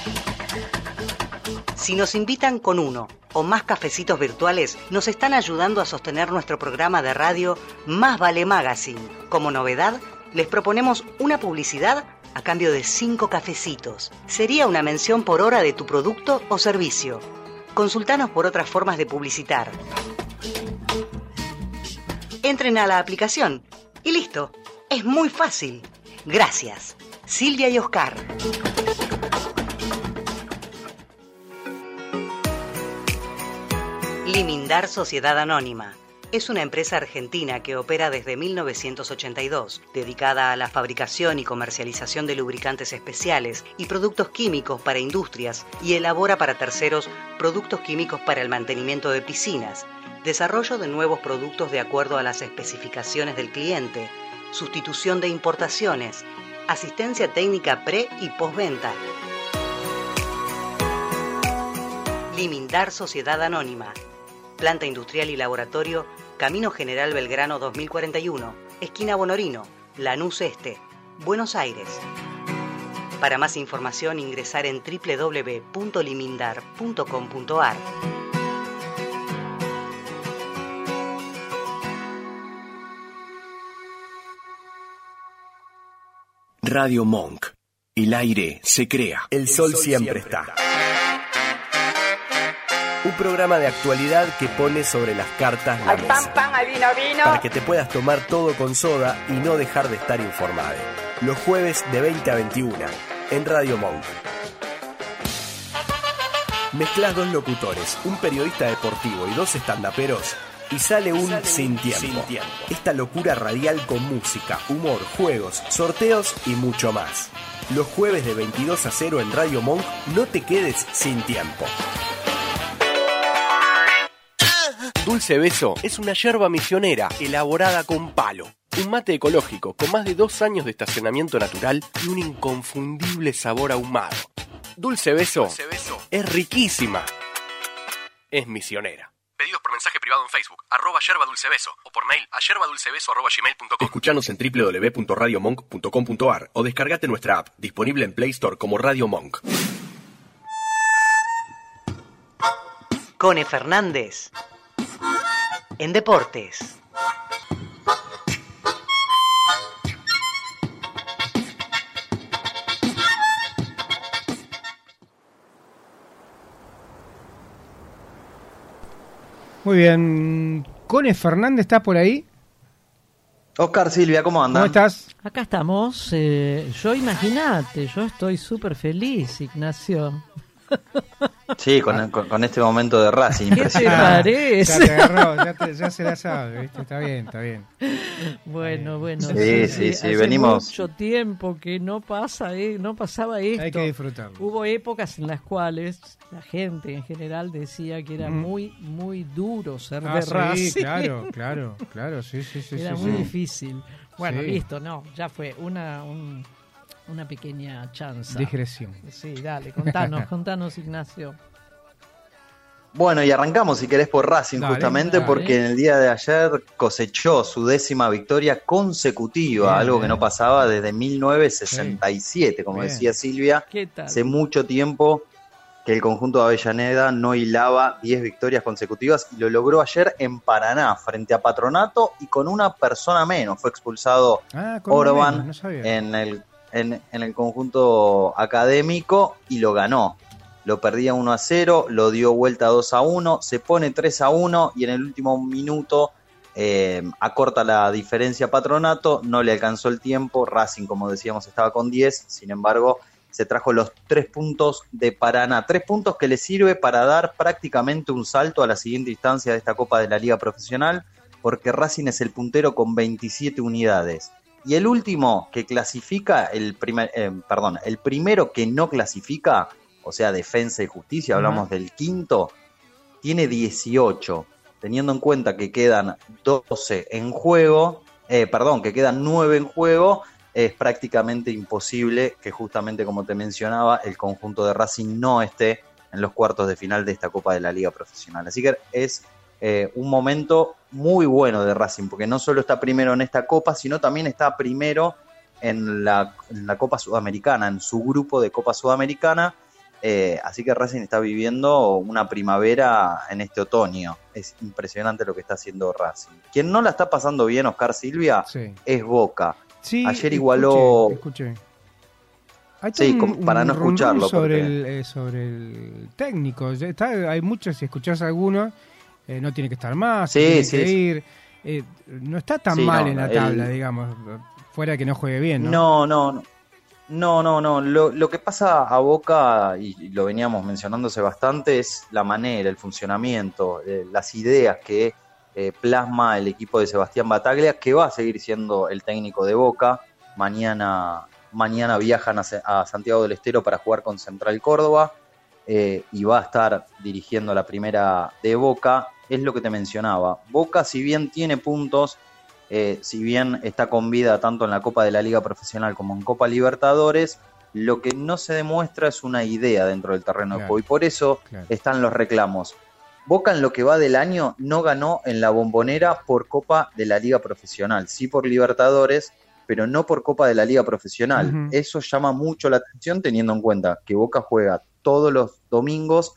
Si nos invitan con uno o más cafecitos virtuales, nos están ayudando a sostener nuestro programa de radio Más Vale Magazine. Como novedad, les proponemos una publicidad a cambio de cinco cafecitos. Sería una mención por hora de tu producto o servicio. Consultanos por otras formas de publicitar. Entren a la aplicación y listo. Es muy fácil. Gracias. Silvia y Oscar. Limindar Sociedad Anónima. Es una empresa argentina que opera desde mil novecientos ochenta y dos, dedicada a la fabricación y comercialización de lubricantes especiales y productos químicos para industrias, y elabora para terceros productos químicos para el mantenimiento de piscinas, desarrollo de nuevos productos de acuerdo a las especificaciones del cliente, sustitución de importaciones, asistencia técnica pre y postventa. Limindar Sociedad Anónima. Planta industrial y laboratorio, Camino General Belgrano dos mil cuarenta y uno, esquina Bonorino, Lanús Este, Buenos Aires. Para más información ingresar en doble u doble u doble u punto limindar punto com punto a r. Radio Monk. El aire se crea. El sol siempre está. Un programa de actualidad que pone sobre las cartas la mesa. Pan, pan, al vino, vino. Para que te puedas tomar todo con soda y no dejar de estar informado. Los jueves de veinte a veintiuna en Radio Monk. Mezclas dos locutores, un periodista deportivo y dos estandaperos y sale un Sin Tiempo. Sin Tiempo. Esta locura radial con música, humor, juegos, sorteos y mucho más. Los jueves de veintidós a cero en Radio Monk, no te quedes sin tiempo. Dulce Beso es una yerba misionera elaborada con palo. Un mate ecológico con más de dos años de estacionamiento natural y un inconfundible sabor ahumado. Dulce Beso, Dulce Beso es riquísima. Es misionera. Pedidos por mensaje privado en Facebook, arroba yerba dulce beso, o por mail a yerbadulcebeso arroba gmail punto com. Escuchanos en doble u doble u doble u punto radio monk punto com punto a r o descargate nuestra app, disponible en Play Store como Radio Monk. Cone Fernández en Deportes. Muy bien. Cone Fernández, ¿está por ahí? Oscar, Silvia, ¿cómo andan? ¿Cómo estás? Acá estamos. Eh, yo imagínate, yo estoy súper feliz, Ignacio. Sí, con, con, con este momento de Racing. ¿Qué te parece? Ya te agarró, ya, te, ya se la sabe, ¿viste? Está bien, está bien. Bueno, bueno. Sí, sí, sí, hace venimos. mucho tiempo que no pasa, eh, no pasaba esto. Hay que disfrutarlo. Hubo épocas en las cuales la gente en general decía que era mm. muy, muy duro ser ah, de sí, Racing. claro, claro, claro, sí, sí, sí. Era sí, muy sí. difícil. Bueno, sí. listo, no, ya fue una... Un, Una pequeña chanza. Digresión. Sí, dale, contanos, contanos, Ignacio. Bueno, y arrancamos, si querés, por Racing, dale, justamente, dale. Porque en el día de ayer cosechó su décima victoria consecutiva, bien, algo que no pasaba desde mil novecientos sesenta y siete, como bien. Decía Silvia. ¿Qué tal? Hace mucho tiempo que el conjunto de Avellaneda no hilaba diez victorias consecutivas y lo logró ayer en Paraná, frente a Patronato y con una persona menos. Fue expulsado ah, Orban no en el... En, en el conjunto académico y lo ganó. Lo perdía uno a cero, lo dio vuelta dos a uno, se pone tres a uno y en el último minuto eh, acorta la diferencia Patronato, no le alcanzó el tiempo, Racing, como decíamos, estaba con diez, sin embargo se trajo los tres puntos de Paraná, tres puntos que le sirve para dar prácticamente un salto a la siguiente instancia de esta Copa de la Liga Profesional, porque Racing es el puntero con veintisiete unidades. Y el último que clasifica, el primer, eh, perdón, el primero que no clasifica, o sea, Defensa y Justicia, hablamos uh-huh. del quinto, tiene dieciocho, teniendo en cuenta que quedan doce en juego, eh, perdón, que quedan nueve en juego, es prácticamente imposible que justamente, como te mencionaba, el conjunto de Racing no esté en los cuartos de final de esta Copa de la Liga Profesional. Así que es eh, un momento muy bueno de Racing, porque no solo está primero en esta Copa, sino también está primero en la, en la Copa Sudamericana, en su grupo de Copa Sudamericana, eh, así que Racing está viviendo una primavera en este otoño. Es impresionante lo que está haciendo Racing. Quien no la está pasando bien, Oscar, Silvia, sí. es Boca. Sí, ayer igualó... Escuché, escuché. Sí, un, para no escucharlo. Sobre, porque... el, eh, sobre el técnico, está, hay muchos, si escuchás algunos, eh, no tiene que estar más, sí, tiene sí, que sí. ir, eh, no está tan sí, mal no, en la tabla, el... digamos, fuera de que no juegue bien, ¿no? No, no, no. No, no, no. Lo, lo que pasa a Boca, y lo veníamos mencionándose bastante, es la manera, el funcionamiento, eh, las ideas que eh, plasma el equipo de Sebastián Battaglia, que va a seguir siendo el técnico de Boca. Mañana, mañana viajan a, a Santiago del Estero para jugar con Central Córdoba eh, y va a estar dirigiendo la primera de Boca. Es lo que te mencionaba. Boca, si bien tiene puntos, Eh, si bien está con vida tanto en la Copa de la Liga Profesional como en Copa Libertadores, lo que no se demuestra es una idea dentro del terreno claro, de juego, y por eso claro. están los reclamos. Boca en lo que va del año no ganó en la Bombonera por Copa de la Liga Profesional, sí por Libertadores, pero no por Copa de la Liga Profesional. Uh-huh. Eso llama mucho la atención teniendo en cuenta que Boca juega todos los domingos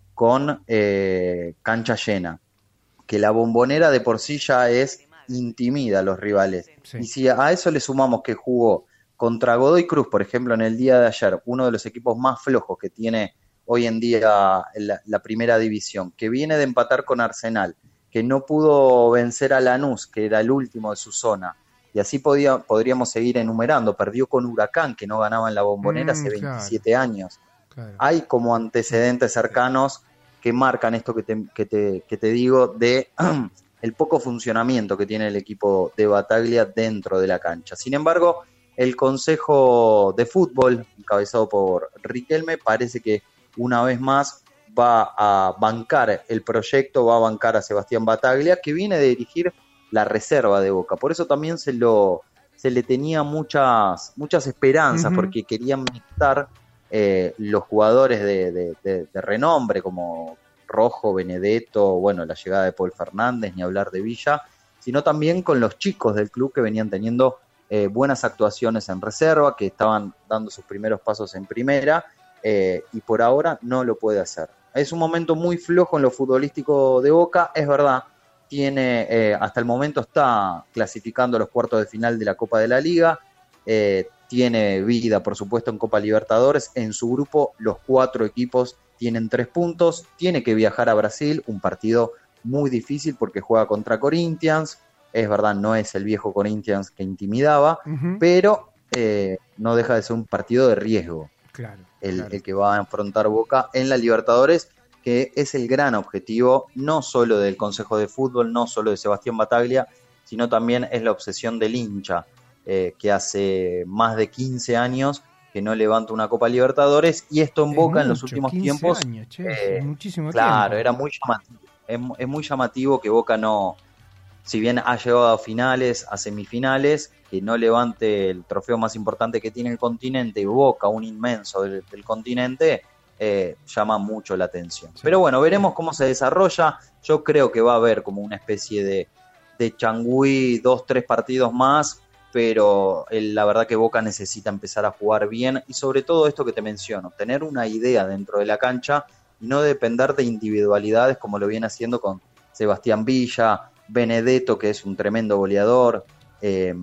con eh, cancha llena, que la Bombonera de por sí ya es intimida a los rivales. Sí. Y si a eso le sumamos que jugó contra Godoy Cruz, por ejemplo, en el día de ayer, uno de los equipos más flojos que tiene hoy en día la, la primera división, que viene de empatar con Arsenal, que no pudo vencer a Lanús, que era el último de su zona, y así podía, podríamos seguir enumerando. Perdió con Huracán, que no ganaba en la Bombonera mm, hace veintisiete claro. años. Claro. Hay como antecedentes cercanos que marcan esto que te, que te, que te digo de el poco funcionamiento que tiene el equipo de Battaglia dentro de la cancha. Sin embargo, el Consejo de Fútbol, encabezado por Riquelme, parece que una vez más va a bancar el proyecto, va a bancar a Sebastián Battaglia, que viene de dirigir la reserva de Boca. Por eso también se lo se le tenía muchas muchas esperanzas, uh-huh. porque querían mixtar eh, los jugadores de, de, de, de renombre, como Rojo, Benedetto, bueno, la llegada de Paul Fernández, ni hablar de Villa, sino también con los chicos del club que venían teniendo eh, buenas actuaciones en reserva, que estaban dando sus primeros pasos en primera, eh, y por ahora no lo puede hacer. Es un momento muy flojo en lo futbolístico de Boca, es verdad. Tiene, eh, hasta el momento está clasificando los cuartos de final de la Copa de la Liga, eh, tiene vida, por supuesto, en Copa Libertadores. En su grupo, los cuatro equipos tienen tres puntos, tiene que viajar a Brasil, un partido muy difícil porque juega contra Corinthians, es verdad, no es el viejo Corinthians que intimidaba, uh-huh. pero eh, no deja de ser un partido de riesgo, claro, el, claro. el que va a enfrentar Boca en la Libertadores, que es el gran objetivo, no solo del Consejo de Fútbol, no solo de Sebastián Battaglia, sino también es la obsesión del hincha, eh, que hace más de quince años que no levanta una Copa Libertadores, y esto en Boca mucho, en los últimos tiempos, años, che, eh, muchísimo claro, tiempo. Era muy llamativo, es, es muy llamativo que Boca no, si bien ha llegado a finales, a semifinales, que no levante el trofeo más importante que tiene el continente, y Boca, un inmenso del, del continente, Eh, llama mucho la atención. Sí. Pero bueno, veremos cómo se desarrolla. Yo creo que va a haber como una especie de, de changüí, dos, tres partidos más, pero el, la verdad que Boca necesita empezar a jugar bien, y sobre todo esto que te menciono, tener una idea dentro de la cancha y no depender de individualidades como lo viene haciendo con Sebastián Villa, Benedetto, que es un tremendo goleador. Eh,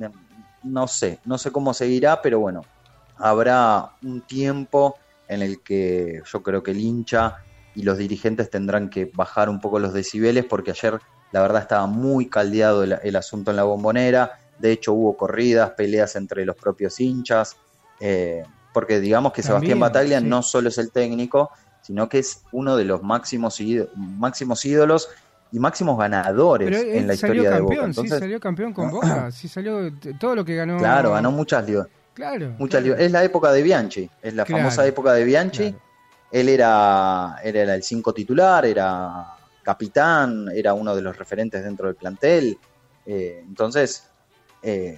no sé, no sé cómo seguirá, pero bueno, habrá un tiempo en el que yo creo que el hincha y los dirigentes tendrán que bajar un poco los decibeles, porque ayer la verdad estaba muy caldeado el, el asunto en la Bombonera. De hecho hubo corridas, peleas entre los propios hinchas, eh, porque digamos que También, Sebastián Battaglia sí. no solo es el técnico, sino que es uno de los máximos, íd- máximos ídolos y máximos ganadores en la historia campeón, de Boca. Entonces, sí, salió campeón con Boca, sí salió todo lo que ganó. Claro, ganó muchas ligas. Claro, Muchas claro. Es la época de Bianchi, es la claro, famosa época de Bianchi. Claro. Él era, era el cinco titular, era capitán, era uno de los referentes dentro del plantel. Eh, entonces, eh,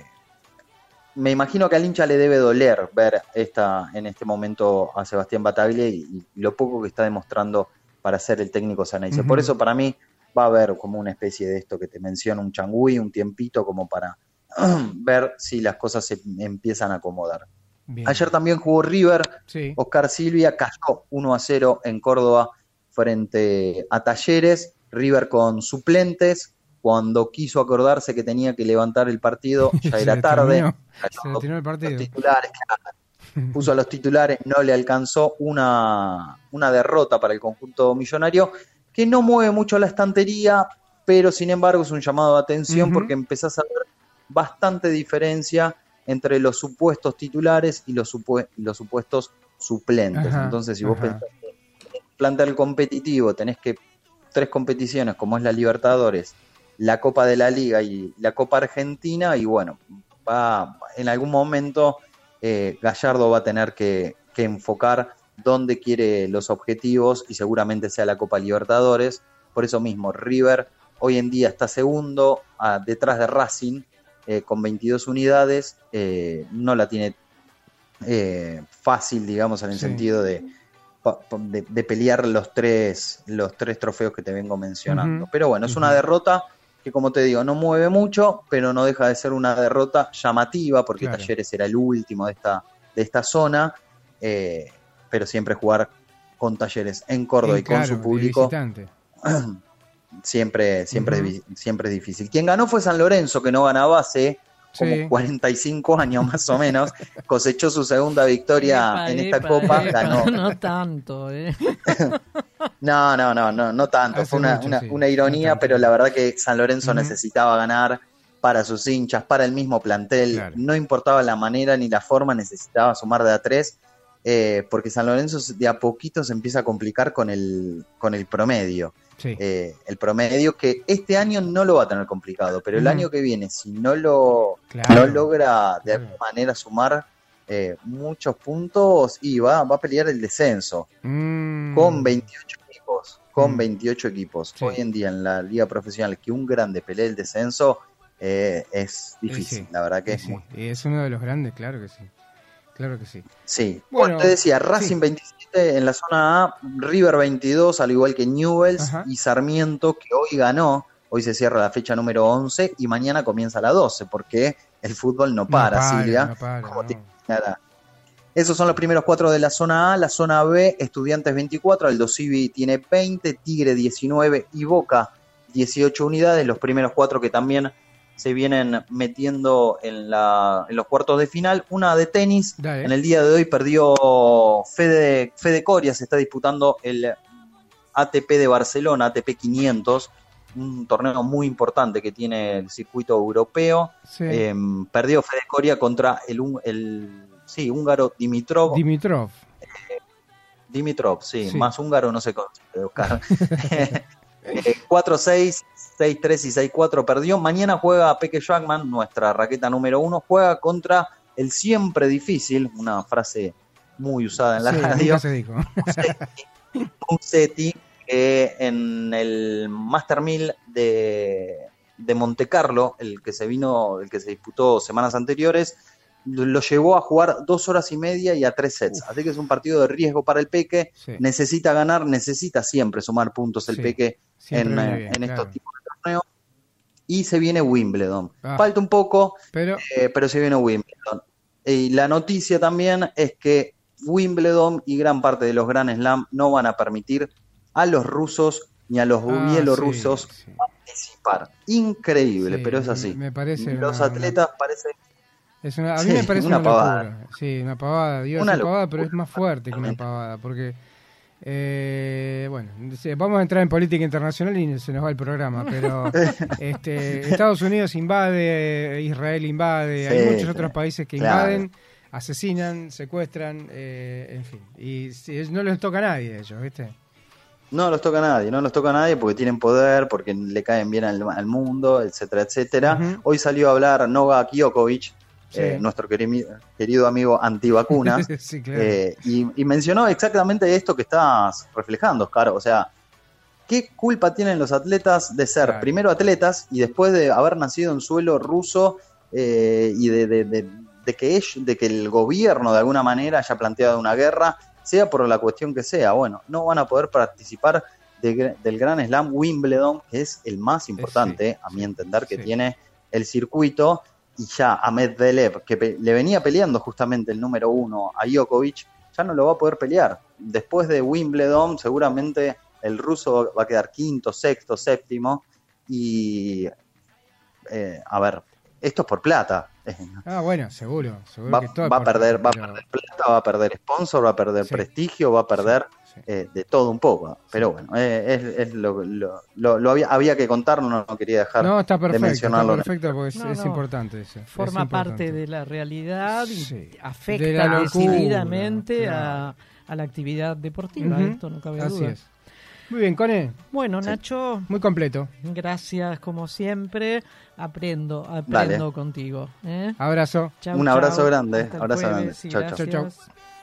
me imagino que al hincha le debe doler ver esta, en este momento a Sebastián Battaglia y, y lo poco que está demostrando para ser el técnico Xeneize. Uh-huh. Por eso para mí va a haber como una especie de esto que te menciono, un changüí, un tiempito como para ver si las cosas se empiezan a acomodar. Bien. Ayer también jugó River, sí. Oscar Silvia cayó uno a cero en Córdoba frente a Talleres. River con suplentes, cuando quiso acordarse que tenía que levantar el partido, ya era tarde. Se determinó el partido. Los titulares, claro. Puso a los titulares, no le alcanzó, una, una derrota para el conjunto millonario, que no mueve mucho la estantería, pero sin embargo es un llamado de atención, uh-huh. porque empezás a ver bastante diferencia entre los supuestos titulares y los, supu- y los supuestos suplentes. Ajá, Entonces, si vos ajá. pensás que plantel competitivo, tenés que tres competiciones, como es la Libertadores, la Copa de la Liga y la Copa Argentina, y bueno, va en algún momento eh, Gallardo va a tener que, que enfocar dónde quiere los objetivos, y seguramente sea la Copa Libertadores. Por eso mismo, River hoy en día está segundo, a, detrás de Racing, Eh, con veintidós unidades, eh, no la tiene eh, fácil, digamos, en el sí. sentido de, de, de pelear los tres, los tres trofeos que te vengo mencionando. Uh-huh. Pero bueno, es uh-huh. una derrota que como te digo, no mueve mucho, pero no deja de ser una derrota llamativa, porque claro. Talleres era el último de esta, de esta zona, eh, pero siempre jugar con Talleres en Córdoba eh, y claro, con su público siempre, siempre, uh-huh. siempre es difícil. Quien ganó fue San Lorenzo, que no ganaba hace como sí. cuarenta y cinco años más o menos, cosechó su segunda victoria epa, en esta epa, copa, epa, ganó. No tanto, eh. no, no, no, no, no tanto, hace fue una, mucho, una, sí. una ironía, no pero la verdad que San Lorenzo uh-huh. necesitaba ganar para sus hinchas, para el mismo plantel, claro. no importaba la manera ni la forma, necesitaba sumar de a tres, eh, porque San Lorenzo de a poquito se empieza a complicar con el, con el promedio. Sí. Eh, el promedio que este año no lo va a tener complicado, pero el mm. año que viene, si no lo claro. no logra de claro. alguna manera sumar eh, muchos puntos, y va, va a pelear el descenso mm. con veintiocho equipos, con mm. veintiocho equipos. Sí. Hoy en día en la liga profesional que un grande pelee el descenso eh, es difícil, sí. la verdad que sí. es muy... Y es uno de los grandes, claro que sí. Claro que sí. Sí, bueno, te decía, Racing sí. veintisiete en la zona A, River veintidós, al igual que Newell's Ajá. y Sarmiento, que hoy ganó. Hoy se cierra la fecha número once y mañana comienza la doce, porque el fútbol no para, no para Silvia. No para, como no. Nada. Esos son los primeros cuatro de la zona A. La zona B, Estudiantes veinticuatro, Aldo Civi tiene veinte, Tigre diecinueve y Boca dieciocho unidades. Los primeros cuatro que también se vienen metiendo en, la, en los cuartos de final. Una de tenis, Dale. En el día de hoy perdió Fede, Fede Coria, se está disputando el A T P de Barcelona, A T P quinientos, un torneo muy importante que tiene el circuito europeo. Sí. Eh, perdió Fede Coria contra el, el sí, húngaro Dimitrov. Dimitrov. Eh, Dimitrov, sí, sí, más húngaro no se consigue buscar. cuatro seis, seis tres y seis cuatro perdió. Mañana juega Peke Schwackman, nuestra raqueta número uno, juega contra el siempre difícil, una frase muy usada en la sí, radio, se dijo. Musetti, que en el Master mil de, de Monte Carlo, el que se vino, el que se disputó semanas anteriores, lo llevó a jugar dos horas y media y a tres sets. Uf. Así que es un partido de riesgo para el Peque. Sí. Necesita ganar, necesita siempre sumar puntos el sí. Peque en, bien, en claro. estos tipos de torneos. Y se viene Wimbledon. Ah. Falta un poco, pero... Eh, pero se viene Wimbledon. Y la noticia también es que Wimbledon y gran parte de los Grand Slam no van a permitir a los rusos ni a los ah, bielorrusos sí, sí. participar. Increíble, sí, pero es así. Me parece los una, atletas una... parecen... Es una, a mí sí, me parece una, una locura. Sí, una pavada. Digo, una pavada, pero es más fuerte que una pavada. Porque, eh, bueno, vamos a entrar en política internacional y se nos va el programa. Pero este, Estados Unidos invade, Israel invade, sí, hay muchos otros países que claro. invaden, asesinan, secuestran, eh, en fin. Y si, no les toca a nadie de ellos, ¿viste? No los toca a nadie, no los toca a nadie porque tienen poder, porque le caen bien al, al mundo, etcétera, etcétera. Uh-huh. Hoy salió a hablar Novak Djokovic, sí. eh, nuestro querido, querido amigo antivacunas, sí, claro. eh, y, y mencionó exactamente esto que estás reflejando, Oscar. O sea, ¿qué culpa tienen los atletas de ser claro. primero atletas y después de haber nacido en suelo ruso eh, y de, de, de, de, que ellos, de que el gobierno de alguna manera haya planteado una guerra, sea por la cuestión que sea? Bueno, no van a poder participar de, del Grand Slam Wimbledon, que es el más importante, sí, a mi entender, que sí. tiene el circuito, y ya a Medvedev, que pe- le venía peleando justamente el número uno a Djokovic, ya no lo va a poder pelear. Después de Wimbledon, seguramente el ruso va a quedar quinto, sexto, séptimo, y eh, a ver, esto es por plata. Ah, bueno, seguro. seguro va, que todo va, a perder, pero... va a perder plata, va a perder sponsor, va a perder sí. prestigio, va a perder sí, sí. Eh, de todo un poco. Pero bueno, eh, es, es lo, lo, lo, lo había, había que contarlo, no, no quería dejar no, está perfecto, de mencionarlo. Está perfecto porque es, no, es no. importante eso. Forma es importante. parte de la realidad y sí. afecta de la decididamente claro. a, a la actividad deportiva. Uh-huh. Esto no cabe Así duda. Es. Muy bien, Cone. Bueno, sí. Nacho. Muy completo. Gracias, como siempre. Aprendo, aprendo Dale. contigo. ¿eh? Abrazo. Chau, Un abrazo chau. grande. Hasta abrazo grande. Chau, chau. chau, chau.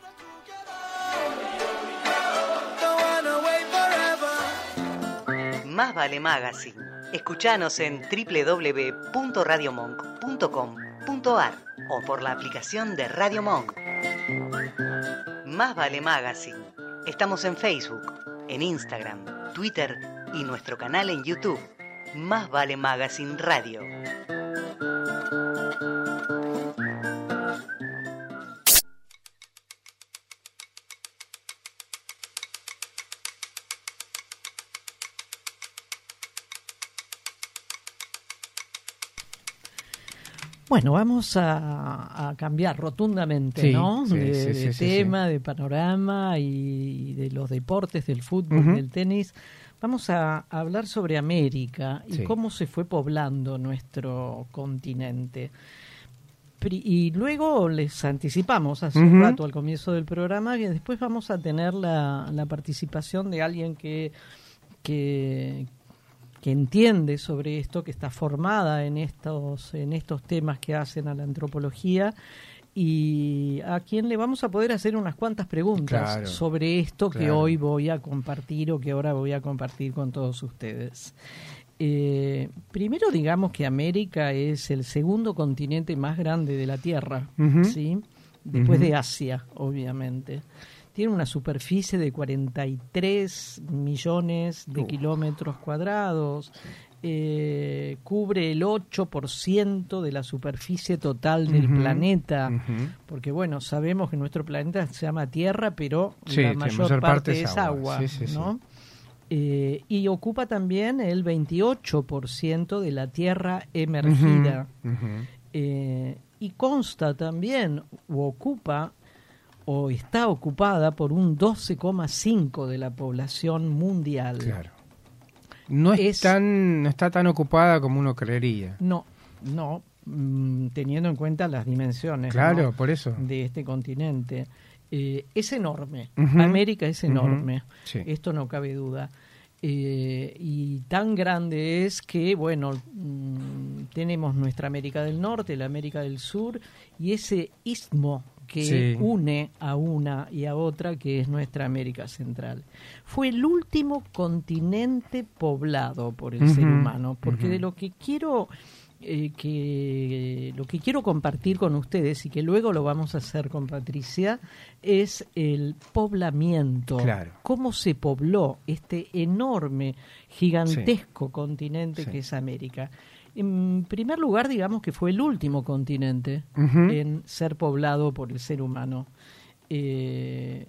Más Vale Magazine. Escuchanos en doble u doble u doble u punto radio monk punto com punto a r o por la aplicación de Radio Monk. Más Vale Magazine. Estamos en Facebook, en Instagram, Twitter y nuestro canal en YouTube. Más Vale Magazine Radio. Bueno, vamos a, a cambiar rotundamente, sí, ¿no? Sí, de sí, de sí, tema, sí. de panorama y de los deportes, del fútbol, Uh-huh. del tenis. Vamos a hablar sobre América y sí. cómo se fue poblando nuestro continente. Pri- Y luego les anticipamos hace Uh-huh. un rato al comienzo del programa que después vamos a tener la, la participación de alguien que... que que entiende sobre esto, que está formada en estos en estos temas que hacen a la antropología y a quien le vamos a poder hacer unas cuantas preguntas Claro, sobre esto que claro. hoy voy a compartir o que ahora voy a compartir con todos ustedes. Eh, primero digamos que América es el segundo continente más grande de la Tierra, Uh-huh. ¿sí? Después Uh-huh. de Asia, obviamente. Tiene una superficie de cuarenta y tres millones de Uh. kilómetros cuadrados, eh, cubre el ocho por ciento de la superficie total del Uh-huh. planeta, Uh-huh. porque bueno, sabemos que nuestro planeta se llama Tierra, pero Sí, la la mayor mayor parte, parte es es agua. agua, Sí, sí, ¿no? Eh, y ocupa también el veintiocho por ciento de la Tierra emergida. Uh-huh. Uh-huh. Eh, y consta también, o ocupa, o está ocupada por un doce coma cinco de la población mundial. Claro. No es, Es- tan, no está tan ocupada como uno creería. No, no, mm, teniendo en cuenta las dimensiones, Claro, ¿no? por eso. de este continente. Eh, es enorme, Ujú. América es enorme, Ujú. Sí. esto no cabe duda. Eh, y tan grande es que, bueno, mm, tenemos nuestra América del Norte, la América del Sur, y ese istmo que Sí. une a una y a otra, que es nuestra América Central. Fue el último continente poblado por el Ujú. ser humano, porque Ujú. de lo que quiero... Eh, que lo que quiero compartir con ustedes y que luego lo vamos a hacer con Patricia es el poblamiento, Claro. cómo se pobló este enorme, gigantesco continente Sí. que es América. En primer lugar, digamos que fue el último continente Ujú. en ser poblado por el ser humano. Eh,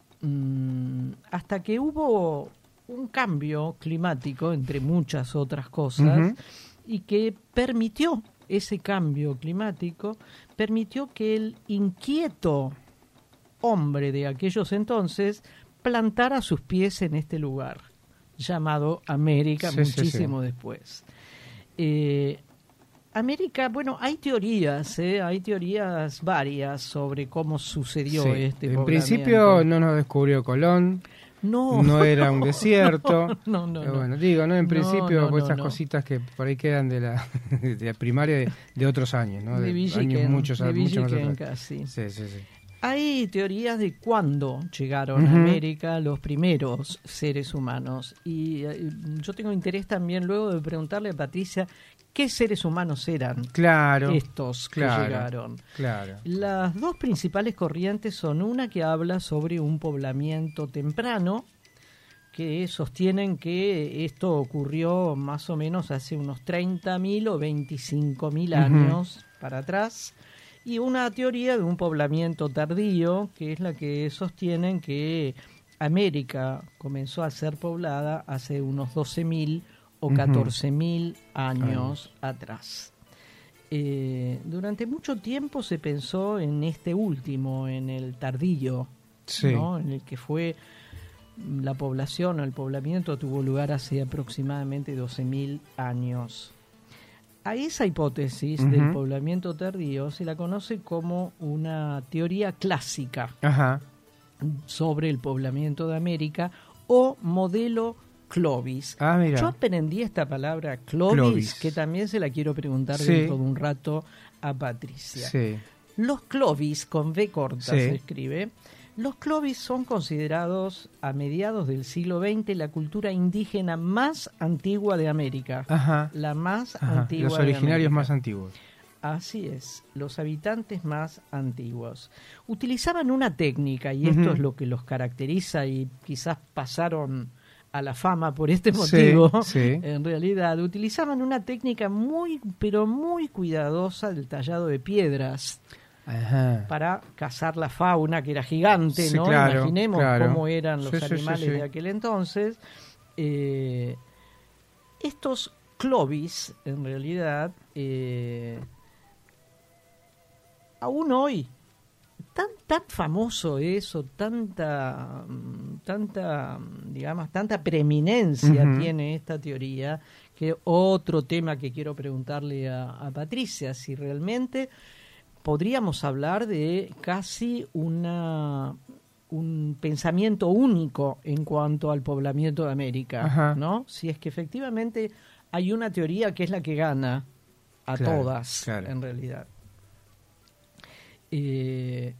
mm, hasta que hubo un cambio climático, entre muchas otras cosas, Ujú. y que permitió, ese cambio climático, permitió que el inquieto hombre de aquellos entonces plantara sus pies en este lugar, llamado América, Sí, sí, muchísimo sí. después. Eh, América, bueno, hay teorías, ¿eh? hay teorías varias sobre cómo sucedió Sí. este En poblamiento. principio no nos descubrió Colón, no, no era un desierto. no, no, Pero no. bueno, digo, ¿no? En No, principio, no, pues no, esas no. cositas que por ahí quedan de la, de la primaria de, de otros años, ¿no? De años Villiquen, muchos, de muchos más Villiquen atrás. casi. Sí, sí, sí. Hay teorías de cuándo llegaron Ujú. a América los primeros seres humanos. Y eh, yo tengo interés también luego de preguntarle a Patricia qué seres humanos eran Claro, estos que claro, llegaron. claro. Las dos principales corrientes son una que habla sobre un poblamiento temprano, que sostienen que esto ocurrió más o menos hace unos treinta mil o veinticinco mil Ujú. años para atrás, y una teoría de un poblamiento tardío, que es la que sostienen que América comenzó a ser poblada hace unos doce mil o Ujú. catorce mil años atrás. Eh, durante mucho tiempo se pensó en este último, en el tardío, Sí. ¿no? En el que fue la población o el poblamiento tuvo lugar hace aproximadamente doce mil años. A esa hipótesis Ujú. del poblamiento tardío se la conoce como una teoría clásica Ajá. sobre el poblamiento de América o modelo Clovis. Ah, mira. Yo aprendí esta palabra Clovis, Clovis. que también se la quiero preguntar Sí. dentro de un rato a Patricia. Sí. Los Clovis, con V corta Sí. se escribe, los Clovis son considerados a mediados del siglo veinte la cultura indígena más antigua de América. Ajá. La más Ajá. antigua Los de originarios América. más antiguos. Así es, los habitantes más antiguos. Utilizaban una técnica, y esto Ujú. es lo que los caracteriza y quizás pasaron a la fama por este motivo, sí, sí. en realidad utilizaban una técnica muy, pero muy cuidadosa del tallado de piedras. Ajá. Para cazar la fauna, que era gigante, sí, ¿no? Claro, Imaginemos claro. cómo eran los sí, animales sí, sí, sí. de aquel entonces. Eh, estos clovis, en realidad, eh, aún hoy, tan tan famoso eso, tanta, tanta, digamos, tanta preeminencia uh-huh. tiene esta teoría, que otro tema que quiero preguntarle a, a Patricia, si realmente podríamos hablar de casi una un pensamiento único en cuanto al poblamiento de América, Ajá. ¿no? Si es que efectivamente hay una teoría que es la que gana a claro, todas, claro. en realidad. Eh,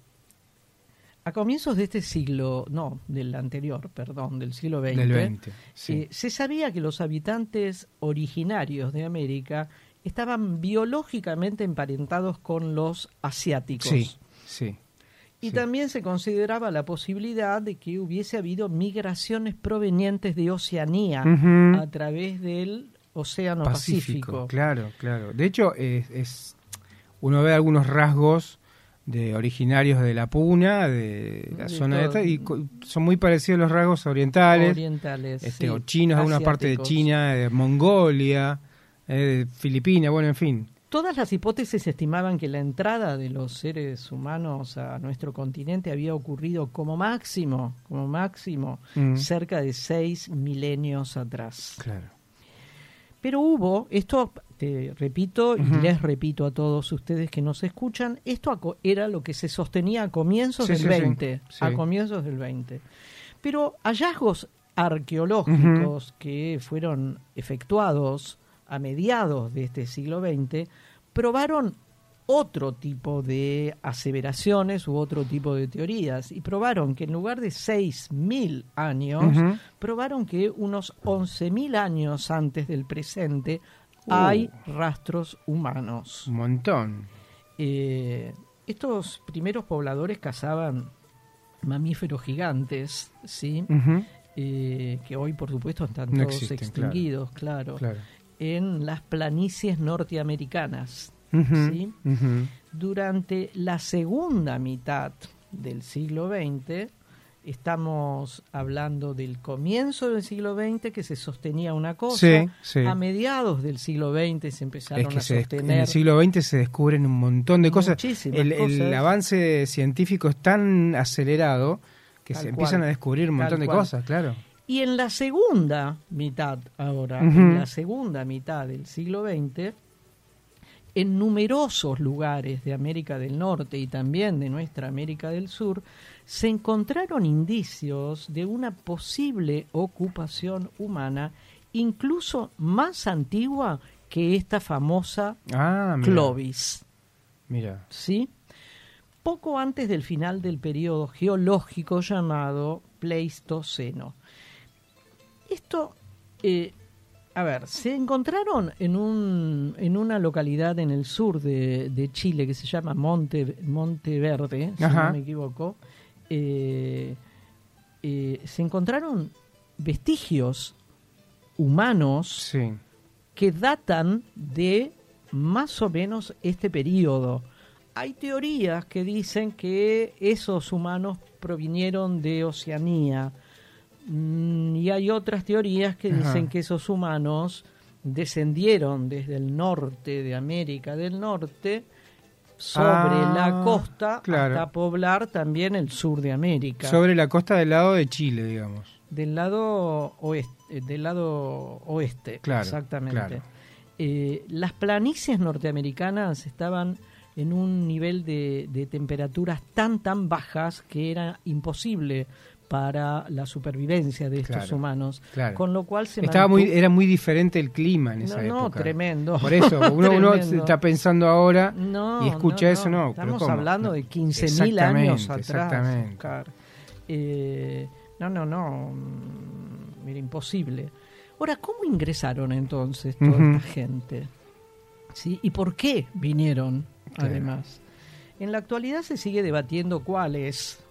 a comienzos de este siglo, no, del anterior, perdón, del siglo veinte, del veinte sí. eh, se sabía que los habitantes originarios de América estaban biológicamente emparentados con los asiáticos. Sí, sí. Y sí. también se consideraba la posibilidad de que hubiese habido migraciones provenientes de Oceanía uh-huh. a través del Océano Pacífico. Pacífico. Claro, claro. De hecho, es, es uno ve algunos rasgos de originarios de la Puna, de la de zona todo. de esta, y co- son muy parecidos a los rasgos orientales, orientales este, sí, o chinos de alguna parte de China, de Mongolia, eh, de Filipinas, bueno, en fin. Todas las hipótesis estimaban que la entrada de los seres humanos a nuestro continente había ocurrido como máximo, como máximo, mm. cerca de seis milenios atrás. Claro. Pero hubo, esto te repito y uh-huh. les repito a todos ustedes que nos escuchan, esto era lo que se sostenía a comienzos sí, del sí, veinte, sí. a comienzos del veinte. Pero hallazgos arqueológicos uh-huh. que fueron efectuados a mediados de este siglo veinte probaron otro tipo de aseveraciones u otro tipo de teorías y probaron que en lugar de seis mil años, uh-huh. probaron que unos once mil años antes del presente uh. hay rastros humanos. Un montón. Eh, estos primeros pobladores cazaban mamíferos gigantes, ¿sí? Uh-huh. Eh, que hoy, por supuesto, están no todos existen, extinguidos, claro. claro. claro. En las planicies norteamericanas. Uh-huh, ¿sí? uh-huh. Durante la segunda mitad del siglo veinte, estamos hablando del comienzo del siglo veinte, que se sostenía una cosa, sí, sí. a mediados del siglo veinte se empezaron es que a se sostener... En el siglo veinte se descubren un montón de cosas. El, cosas. el avance científico es tan acelerado que Tal se cual. empiezan a descubrir un montón Tal de cual. cosas, claro. Y en la segunda mitad, ahora, uh-huh. en la segunda mitad del siglo veinte, en numerosos lugares de América del Norte y también de nuestra América del Sur, se encontraron indicios de una posible ocupación humana incluso más antigua que esta famosa ah, mira. Clovis. Mira. ¿Sí? Poco antes del final del periodo geológico llamado Pleistoceno. Esto, eh, a ver, se encontraron en un en una localidad en el sur de, de Chile que se llama Monte Monteverde, si Ajá. no me equivoco. Eh, eh, se encontraron vestigios humanos sí. que datan de más o menos este periodo. Hay teorías que dicen que esos humanos provinieron de Oceanía. Y hay otras teorías que dicen Ajá. que esos humanos descendieron desde el norte de América del Norte sobre ah, la costa claro. hasta poblar también el sur de América. Sobre la costa del lado de Chile, digamos. Del lado oeste, del lado oeste, claro, exactamente. Claro. Eh, las planicies norteamericanas estaban en un nivel de, de temperaturas tan tan bajas que era imposible para la supervivencia de estos claro, humanos, claro. con lo cual se estaba mantuvo... muy era muy diferente el clima en esa no, época. No, tremendo. Por eso, uno, uno está pensando ahora no, y escucha no, eso, no. Estamos pero hablando no. de quince mil años atrás. Exactamente. Oscar. Eh, no, no, no. Mira, imposible. Ahora, ¿cómo ingresaron entonces toda uh-huh. esta gente? ¿Sí? ¿Y por qué vinieron, claro. además? En la actualidad se sigue debatiendo cuáles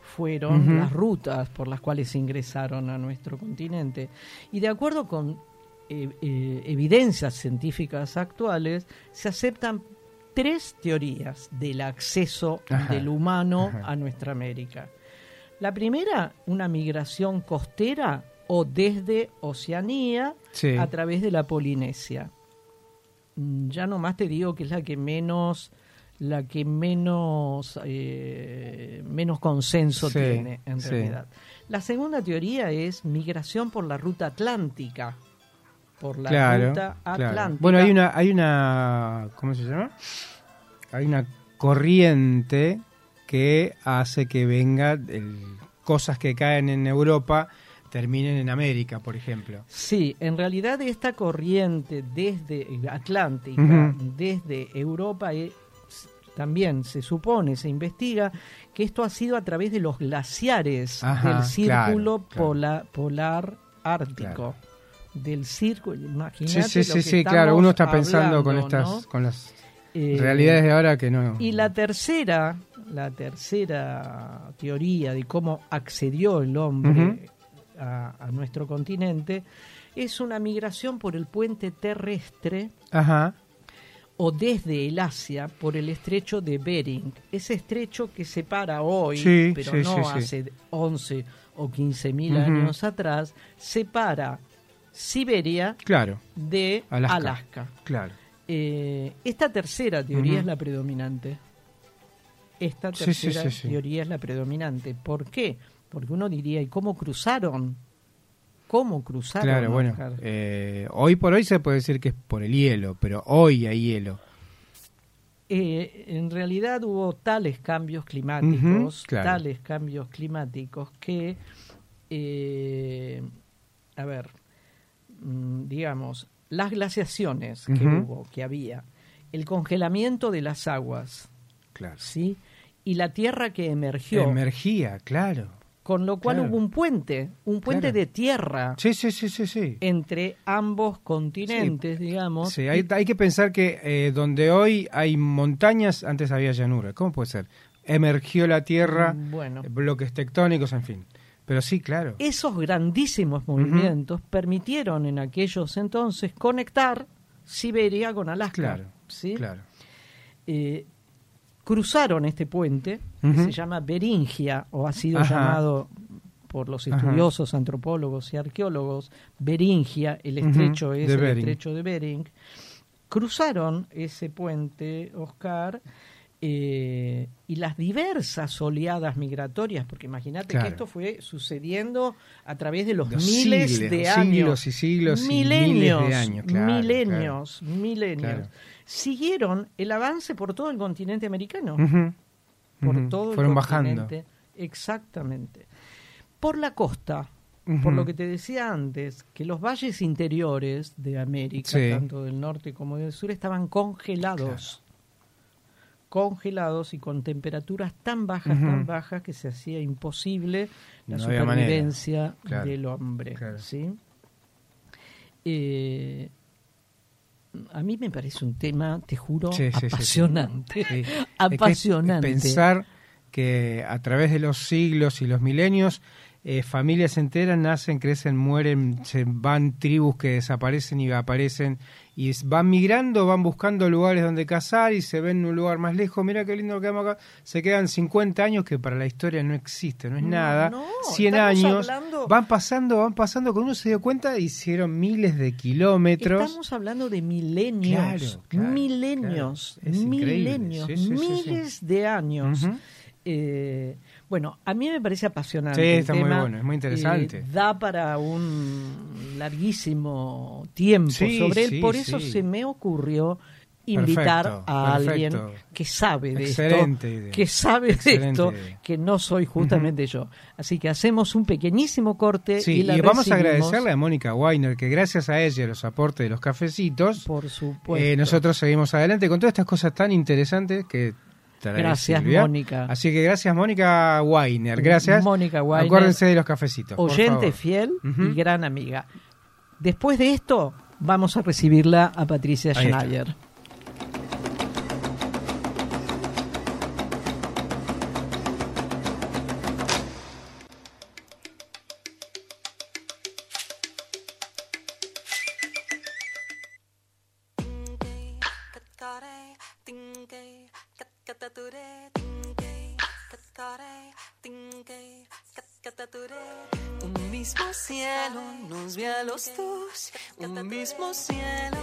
fueron Uh-huh. las rutas por las cuales ingresaron a nuestro continente. Y de acuerdo con eh, eh, evidencias científicas actuales, se aceptan tres teorías del acceso Ajá, del humano ajá. a nuestra América. La primera, una migración costera o desde Oceanía Sí. a través de la Polinesia. Mm, Ya nomás te digo que es la que menos, la que menos, eh, menos consenso Sí, tiene en sí. realidad. La segunda teoría es migración por la ruta atlántica, por la Claro, ruta claro. atlántica. Bueno, hay una, hay una, ¿cómo se llama? Hay una corriente que hace que venga el- cosas que caen en Europa terminen en América, por ejemplo. Sí, en realidad esta corriente desde atlántica, Ujú. desde Europa, eh, s- también se supone, se investiga que esto ha sido a través de los glaciares Ajá, del círculo claro, claro. pola- polar ártico. Claro. Del círculo, Sí, imagínate sí, lo sí, que sí, estamos claro. Uno está pensando con hablando, estas, ¿no? con las Eh, realidades de ahora que no. Y la tercera, la tercera teoría de cómo accedió el hombre Ujú. a, a nuestro continente es una migración por el puente terrestre Ajá. o desde el Asia por el estrecho de Bering. Ese estrecho que separa hoy, Sí, pero sí, no sí, sí. hace once o quince mil Ujú. años atrás, separa Siberia Claro, de Alaska. Alaska. claro. Eh, esta tercera teoría Ujú. es la predominante. Esta Sí, sí, tercera sí, sí. teoría es la predominante. ¿Por qué? Porque uno diría, ¿y cómo cruzaron? ¿Cómo cruzaron? Claro, bueno, Oscar? eh, hoy por hoy se puede decir que es por el hielo, pero hoy hay hielo. Eh, en realidad hubo tales cambios climáticos, Ujú, claro. tales cambios climáticos que, eh, a ver, mm, digamos, las glaciaciones que Ujú. hubo, que había, el congelamiento de las aguas, Claro. ¿sí? Y la tierra que emergió, Emergía, claro. con lo cual claro. hubo un puente, un puente Claro. de tierra Sí, sí, sí, sí, sí. entre ambos continentes, digamos. Sí, hay, hay que pensar que eh, donde hoy hay montañas, antes había llanura. ¿Cómo puede ser? Emergió la tierra, Mm, bueno. bloques tectónicos, en fin. Pero sí, claro. Esos grandísimos movimientos permitieron en aquellos entonces conectar Siberia con Alaska. Claro, ¿sí? claro. Eh, cruzaron este puente, que Ujú. se llama Beringia, o ha sido Ajá. llamado por los Ajá. estudiosos, antropólogos y arqueólogos, Beringia, el Ujú, estrecho es de el Bering. estrecho de Bering. Cruzaron ese puente, Oscar, eh, y las diversas oleadas migratorias, porque imagínate Claro. que esto fue sucediendo a través de los Los miles siglos, de años. siglos y siglos y milenios, miles de años, claro, milenios, milenios. Claro. Siguieron el avance por todo el continente americano. Ujú, Por ujú. todo Fueron el bajando. continente. Exactamente. Por la costa, Ujú. por lo que te decía antes, que los valles interiores de América, Sí. tanto del norte como del sur, estaban congelados. Congelados y con temperaturas tan bajas, Ujú. tan bajas, que se hacía imposible la No había manera. supervivencia Claro, del hombre. claro. ¿sí? Eh, a mí me parece un tema, te juro, Sí, sí, sí, sí. apasionante. Sí. Es que Apasionante. pensar que a través de los siglos y los milenios, eh, familias enteras nacen, crecen, mueren, se van tribus que desaparecen y aparecen, y es- van migrando, van buscando lugares donde cazar y se ven en un lugar más lejos. Mira qué lindo que quedamos acá. Se quedan cincuenta años que para la historia no existe, no es No, nada. no, cien estamos años. hablando- Van pasando, van pasando. Cuando uno se dio cuenta, hicieron miles de kilómetros. Estamos hablando de milenios, Claro, claro, milenios, claro. Es increíble. milenios, Sí, sí, sí, sí. miles de años. Ujú. Eh, bueno, a mí me parece apasionante. Sí, el está muy tema. bueno, es muy interesante. Eh, da para un larguísimo tiempo Sí, sobre él. sí, Por eso sí. se me ocurrió invitar Perfecto, a alguien perfecto. que sabe de Excelente esto, idea. que sabe de Excelente esto, idea. que no soy justamente yo. Así que hacemos un pequeñísimo corte Sí, y y, la vamos a recibimos. agradecerle a Mónica Weiner, que gracias a ella y a los aportes de los cafecitos, Por supuesto. eh, nosotros seguimos adelante con todas estas cosas tan interesantes que trae Gracias, Silvia. Mónica. Así que gracias, Mónica Weiner. Gracias. Mónica Weiner. Acuérdense de los cafecitos. por Oyente favor. fiel Ujú. y gran amiga. Después de esto, vamos a recibirla a Patricia Ahí está. Schneider. Un mismo cielo nos ve a los dos, un mismo cielo.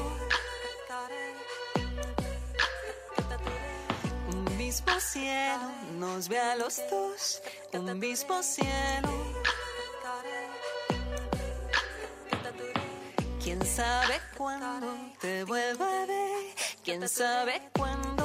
Un mismo cielo nos ve a los dos, un mismo cielo. ¿Quién sabe cuándo te vuelva a ver? ¿Quién sabe cuándo